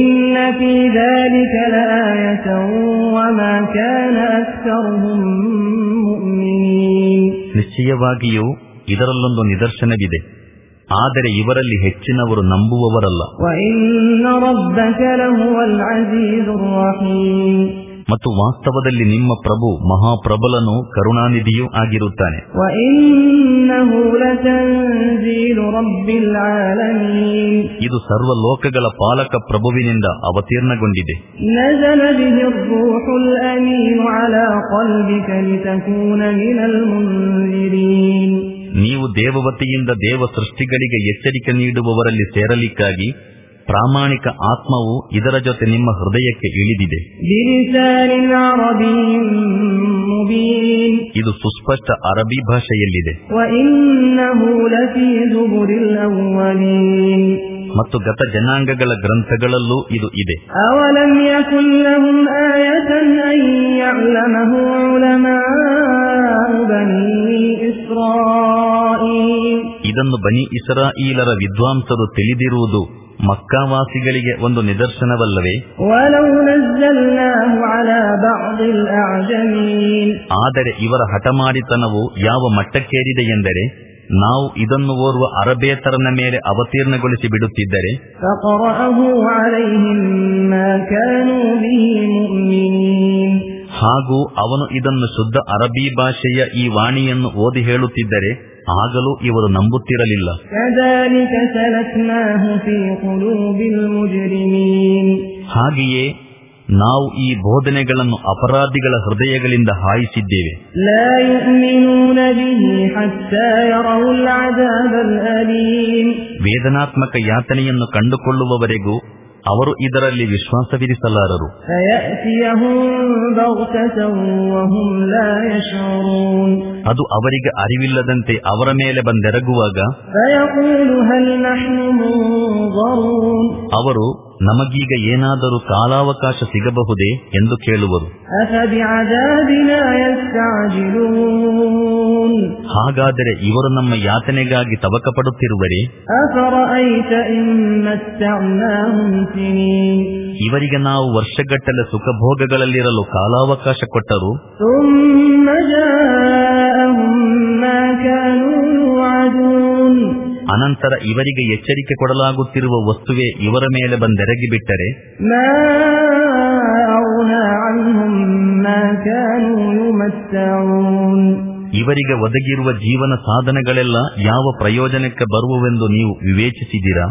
ನಿಶ್ಚಯವಾಗಿಯೂ ಇದರಲ್ಲೊಂದು ನಿದರ್ಶನವಿದೆ, ಆದರೆ ಇವರಲ್ಲಿ ಹೆಚ್ಚಿನವರು ನಂಬುವವರಲ್ಲ. ಮತ್ತು ವಾಸ್ತವದಲ್ಲಿ ನಿಮ್ಮ ಪ್ರಭು ಮಹಾಪ್ರಬಲನೂ ಕರುಣಾನಿಧಿಯೂ ಆಗಿರುತ್ತಾನೆ. ಇದು ಸರ್ವ ಲೋಕಗಳ ಪಾಲಕ ಪ್ರಭುವಿನಿಂದ ಅವತೀರ್ಣಗೊಂಡಿದೆ. ನೀವು ದೇವವತಿಯಿಂದ ದೇವ ಸೃಷ್ಟಿಗಳಿಗೆ ಎಚ್ಚರಿಕೆ ನೀಡುವವರಲ್ಲಿ ಸೇರಲಿಕ್ಕಾಗಿ ಪ್ರಾಮಾಣಿಕ ಆತ್ಮವು ಇದರ ಜೊತೆ ನಿಮ್ಮ ಹೃದಯಕ್ಕೆ ಇಳಿದಿದೆ. ಇದು ಸುಸ್ಪಷ್ಟ ಅರಬಿ ಭಾಷೆಯಲ್ಲಿದೆ. ಮತ್ತು ಗತ ಜನಾಂಗಗಳ ಗ್ರಂಥಗಳಲ್ಲೂ ಇದು ಇದೆ. ಇದನ್ನು ಬನಿ ಇಸ್ರಾಯೀಲರ ವಿದ್ವಾಂಸರು ತಿಳಿದಿರುವುದು ಮಕ್ಕಾವಾಸಿಗಳಿಗೆ ಒಂದು ನಿದರ್ಶನವಲ್ಲವೇ? ಆದರೆ ಇವರ ಹಠಮಾರಿತನವು ಯಾವ ಮಟ್ಟಕ್ಕೇರಿದೆ ಎಂದರೆ, ನಾವು ಇದನ್ನು ಓರ್ವ ಅರಬೇತರನ ಮೇಲೆ ಅವತೀರ್ಣಗೊಳಿಸಿ ಬಿಡುತ್ತಿದ್ದರೆ ಹಾಗೂ ಅವನು ಇದನ್ನು ಶುದ್ಧ ಅರಬಿ ಭಾಷೆಯ ಈ ವಾಣಿಯನ್ನು ಓದಿ ಹೇಳುತ್ತಿದ್ದರೆ ಆಗಲೂ ಇವರು ನಂಬುತ್ತಿರಲಿಲ್ಲ. ಹಾಗೆಯೇ ನಾವು ಈ ಬೋಧನೆಗಳನ್ನು ಅಪರಾಧಿಗಳ ಹೃದಯಗಳಿಂದ ಹಾಯಿಸಿದ್ದೇವೆ. ವೇದನಾತ್ಮಕ ಯಾತನೆಯನ್ನು ಕಂಡುಕೊಳ್ಳುವವರೆಗೂ ಅವರು ಇದರಲ್ಲಿ ವಿಶ್ವಾಸವಿರಿಸಲಾರರು. ಅದು ಅವರಿಗೆ ಅರಿವಿಲ್ಲದಂತೆ ಅವರ ಮೇಲೆ ಬಂದೆರಗುವಾಗ ಅವರು, ನಮಗೀಗ ಏನಾದರೂ ಕಾಲಾವಕಾಶ ಸಿಗಬಹುದೇ ಎಂದು ಕೇಳುವರು. ಹಾಗಾದರೆ ಇವರು ನಮ್ಮ ಯಾತನೆಗಾಗಿ ತವಕ ಪಡುತ್ತಿರುವರೇ? ಇವರಿಗೆ ನಾವು ವರ್ಷಗಟ್ಟಲೆ ಸುಖಭೋಗಗಳಲ್ಲಿರಲು ಕಾಲಾವಕಾಶ ಕೊಟ್ಟರು, ಅನಂತರ ಇವರಿಗೆ ಎಚ್ಚರಿಕೆ ಕೊಡಲಾಗುತ್ತಿರುವ ವಸ್ತುವೇ ಇವರ ಮೇಲೆ ಬಂದೆರಗಿಬಿಟ್ಟರೆ ಇವರಿಗೆ ಒದಗಿರುವ ಜೀವನ ಸಾಧನಗಳೆಲ್ಲ ಯಾವ ಪ್ರಯೋಜನಕ್ಕೆ ಬರುವುವೆಂದು ನೀವು ವಿವೇಚಿಸಿದಿರಾ?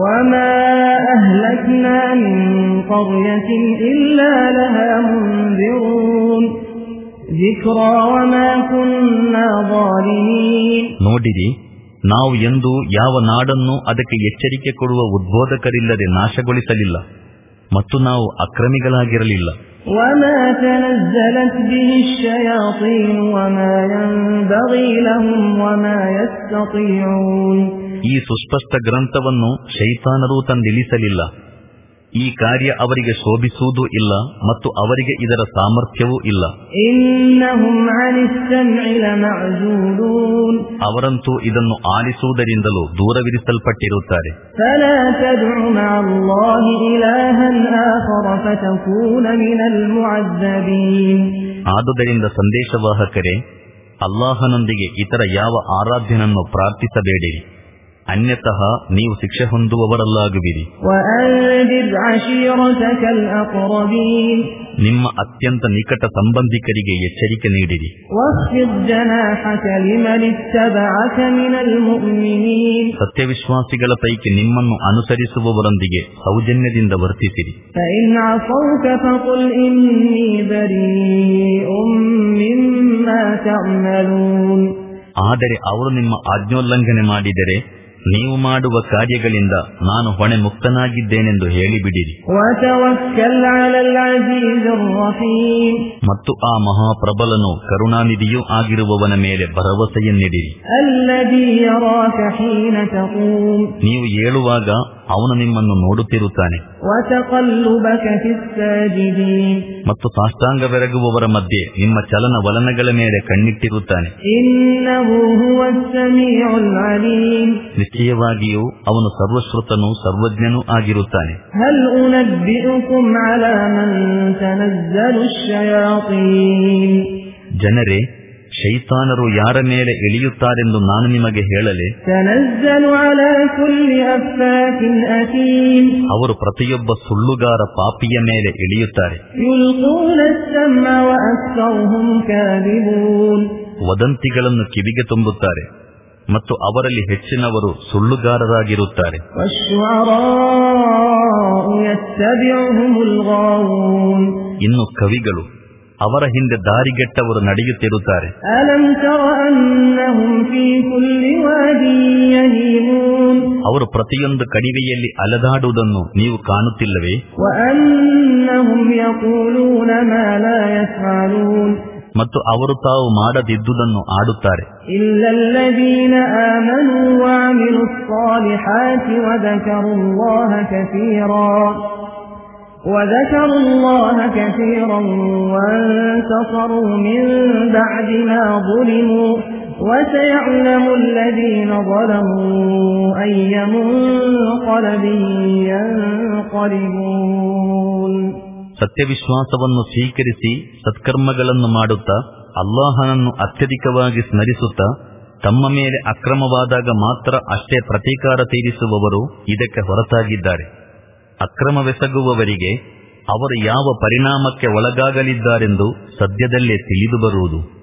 ನೋಡಿರಿ, ನಾವು ಎಂದೂ ಯಾವ ನಾಡನ್ನು ಅದಕ್ಕೆ ಎಚ್ಚರಿಕೆ ಕೊಡುವ ಉದ್ಬೋಧಕರಿಲ್ಲದೆ ನಾಶಗೊಳಿಸಲಿಲ್ಲ. ಮತ್ತು ನಾವು ಅಕ್ರಮಿಗಳಾಗಿರಲಿಲ್ಲ. وما تنزلت به الشياطين وما ينبغي لهم وما يستطيعون. ಈ ಸುಸ್ಪಷ್ಟ ಗ್ರಂಥವನ್ನು ಶೈತಾನರೂ ತಂದಿಳಿಸಲಿಲ್ಲ. ಈ ಕಾರ್ಯ ಅವರಿಗೆ ಶೋಭಿಸುವುದೂ ಇಲ್ಲ ಮತ್ತು ಅವರಿಗೆ ಇದರ ಸಾಮರ್ಥ್ಯವೂ ಇಲ್ಲ. إنهم عن السمع لمعزولون. ಅವರಂತೂ ಇದನ್ನು ಆಲಿಸುವುದರಿಂದಲೂ ದೂರವಿರಿಸಲ್ಪಟ್ಟಿರುತ್ತಾರೆ. فلا تدع مع الله إلها آخر فتكون من المعذبين. ಆದುದರಿಂದ ಸಂದೇಶವಾಹಕರೇ, ಅಲ್ಲಾಹನೊಂದಿಗೆ ಇತರ ಯಾವ ಆರಾಧ್ಯನನ್ನು ಪ್ರಾರ್ಥಿಸಬೇಡಿರಿ, ಅನ್ಯತಃ ನೀವು ಶಿಕ್ಷೆ ಹೊಂದುವವರಲ್ಲಾಗುವಿರಿ. ನಿಮ್ಮ ಅತ್ಯಂತ ನಿಕಟ ಸಂಬಂಧಿಕರಿಗೆ ಎಚ್ಚರಿಕೆ ನೀಡಿರಿ. ಸತ್ಯವಿಶ್ವಾಸಿಗಳ ಪೈಕಿ ನಿಮ್ಮನ್ನು ಅನುಸರಿಸುವವರೊಂದಿಗೆ ಸೌಜನ್ಯದಿಂದ ವರ್ತಿಸಿರಿ. ಆದರೆ ಅವರು ನಿಮ್ಮ ಆಜ್ಞೋಲ್ಲಂಘನೆ ಮಾಡಿದರೆ ನೀವು ಮಾಡುವ ಕಾರ್ಯಗಳಿಂದ ನಾನು ಹೊಣೆ ಮುಕ್ತನಾಗಿದ್ದೇನೆಂದು ಹೇಳಿಬಿಡಿರಿ. ಮತ್ತು ಆ ಮಹಾಪ್ರಬಲನು ಕರುಣಾನಿಧಿಯೂ ಆಗಿರುವವನ ಮೇಲೆ ಭರವಸೆಯನ್ನಿಡಿರಿ. ನೀವು ಏಳುವಾಗ ಅವನು ನಿಮ್ಮನ್ನು ನೋಡುತ್ತಿರುತ್ತಾನೆ. ಮತ್ತು ಸಾಷ್ಟಾಂಗವೆರಗುವವರ ಮಧ್ಯೆ ನಿಮ್ಮ ಚಲನ ವಲನಗಳ ಮೇಲೆ ಕಣ್ಣಿಟ್ಟಿರುತ್ತಾನೆ. ನಿಶ್ಚಯವಾಗಿಯೂ ಅವನು ಸರ್ವಶ್ರುತನೂ ಸರ್ವಜ್ಞನೂ ಆಗಿರುತ್ತಾನೆ. ಜನರೇ, ಶೈತಾನರು ಯಾರ ಮೇಲೆ ಇಳಿಯುತ್ತಾರೆಂದು ನಾನು ನಿಮಗೆ ಹೇಳಲೆ? ಅವರು ಪ್ರತಿಯೊಬ್ಬ ಸುಳ್ಳುಗಾರ ಪಾಪಿಯ ಮೇಲೆ ಇಳಿಯುತ್ತಾರೆ. ವದಂತಿಗಳನ್ನು ಕಿವಿಗೆ ತುಂಬುತ್ತಾರೆ ಮತ್ತು ಅವರಲ್ಲಿ ಹೆಚ್ಚಿನವರು ಸುಳ್ಳುಗಾರರಾಗಿರುತ್ತಾರೆ. ಇನ್ನು ಕವಿಗಳು, ಅವರ ಹಿಂದೆ ದಾರಿಗೆಟ್ಟವರು ನಡೆಯುತ್ತಿರುತ್ತಾರೆ. ಅವರು ಪ್ರತಿಯೊಂದು ಕಣಿವೆಯಲ್ಲಿ ಅಲೆದಾಡುವುದನ್ನು ನೀವು ಕಾಣುತ್ತಿಲ್ಲವೇ? ಮತ್ತು ಅವರು ತಾವು ಮಾಡದಿದ್ದುದನ್ನು ಆಡುತ್ತಾರೆ. وذكروا الله كثيرا وانتصروا من بعد ما ظلموا وسيعلم الذين ظلموا أي منقلب ينقلبون. ಸತ್ಯವಿಶ್ವಾಸವನ್ನು ಸ್ವೀಕರಿಸಿ ಸತ್ಕರ್ಮಗಳನ್ನು ಮಾಡುತ್ತಾ ಅಲ್ಲಾಹನನ್ನು ಅತ್ಯಧಿಕವಾಗಿ ಸ್ಮರಿಸುತ್ತಾ ತಮ್ಮ ಮೇಲೆ ಅಕ್ರಮವಾದಾಗ ಮಾತ್ರ ಅಷ್ಟೇ ಪ್ರತೀಕಾರ ತೀರಿಸುವವರು ಇದಕ್ಕೆ ಹೊರತಾಗಿದ್ದಾರೆ. ಅಕ್ರಮವೆಸಗುವವರಿಗೆ ಅವರು ಯಾವ ಪರಿಣಾಮಕ್ಕೆ ಒಳಗಾಗಲಿದ್ದಾರೆಂದು ಸದ್ಯದಲ್ಲೇ ತಿಳಿದು ಬರುವುದು.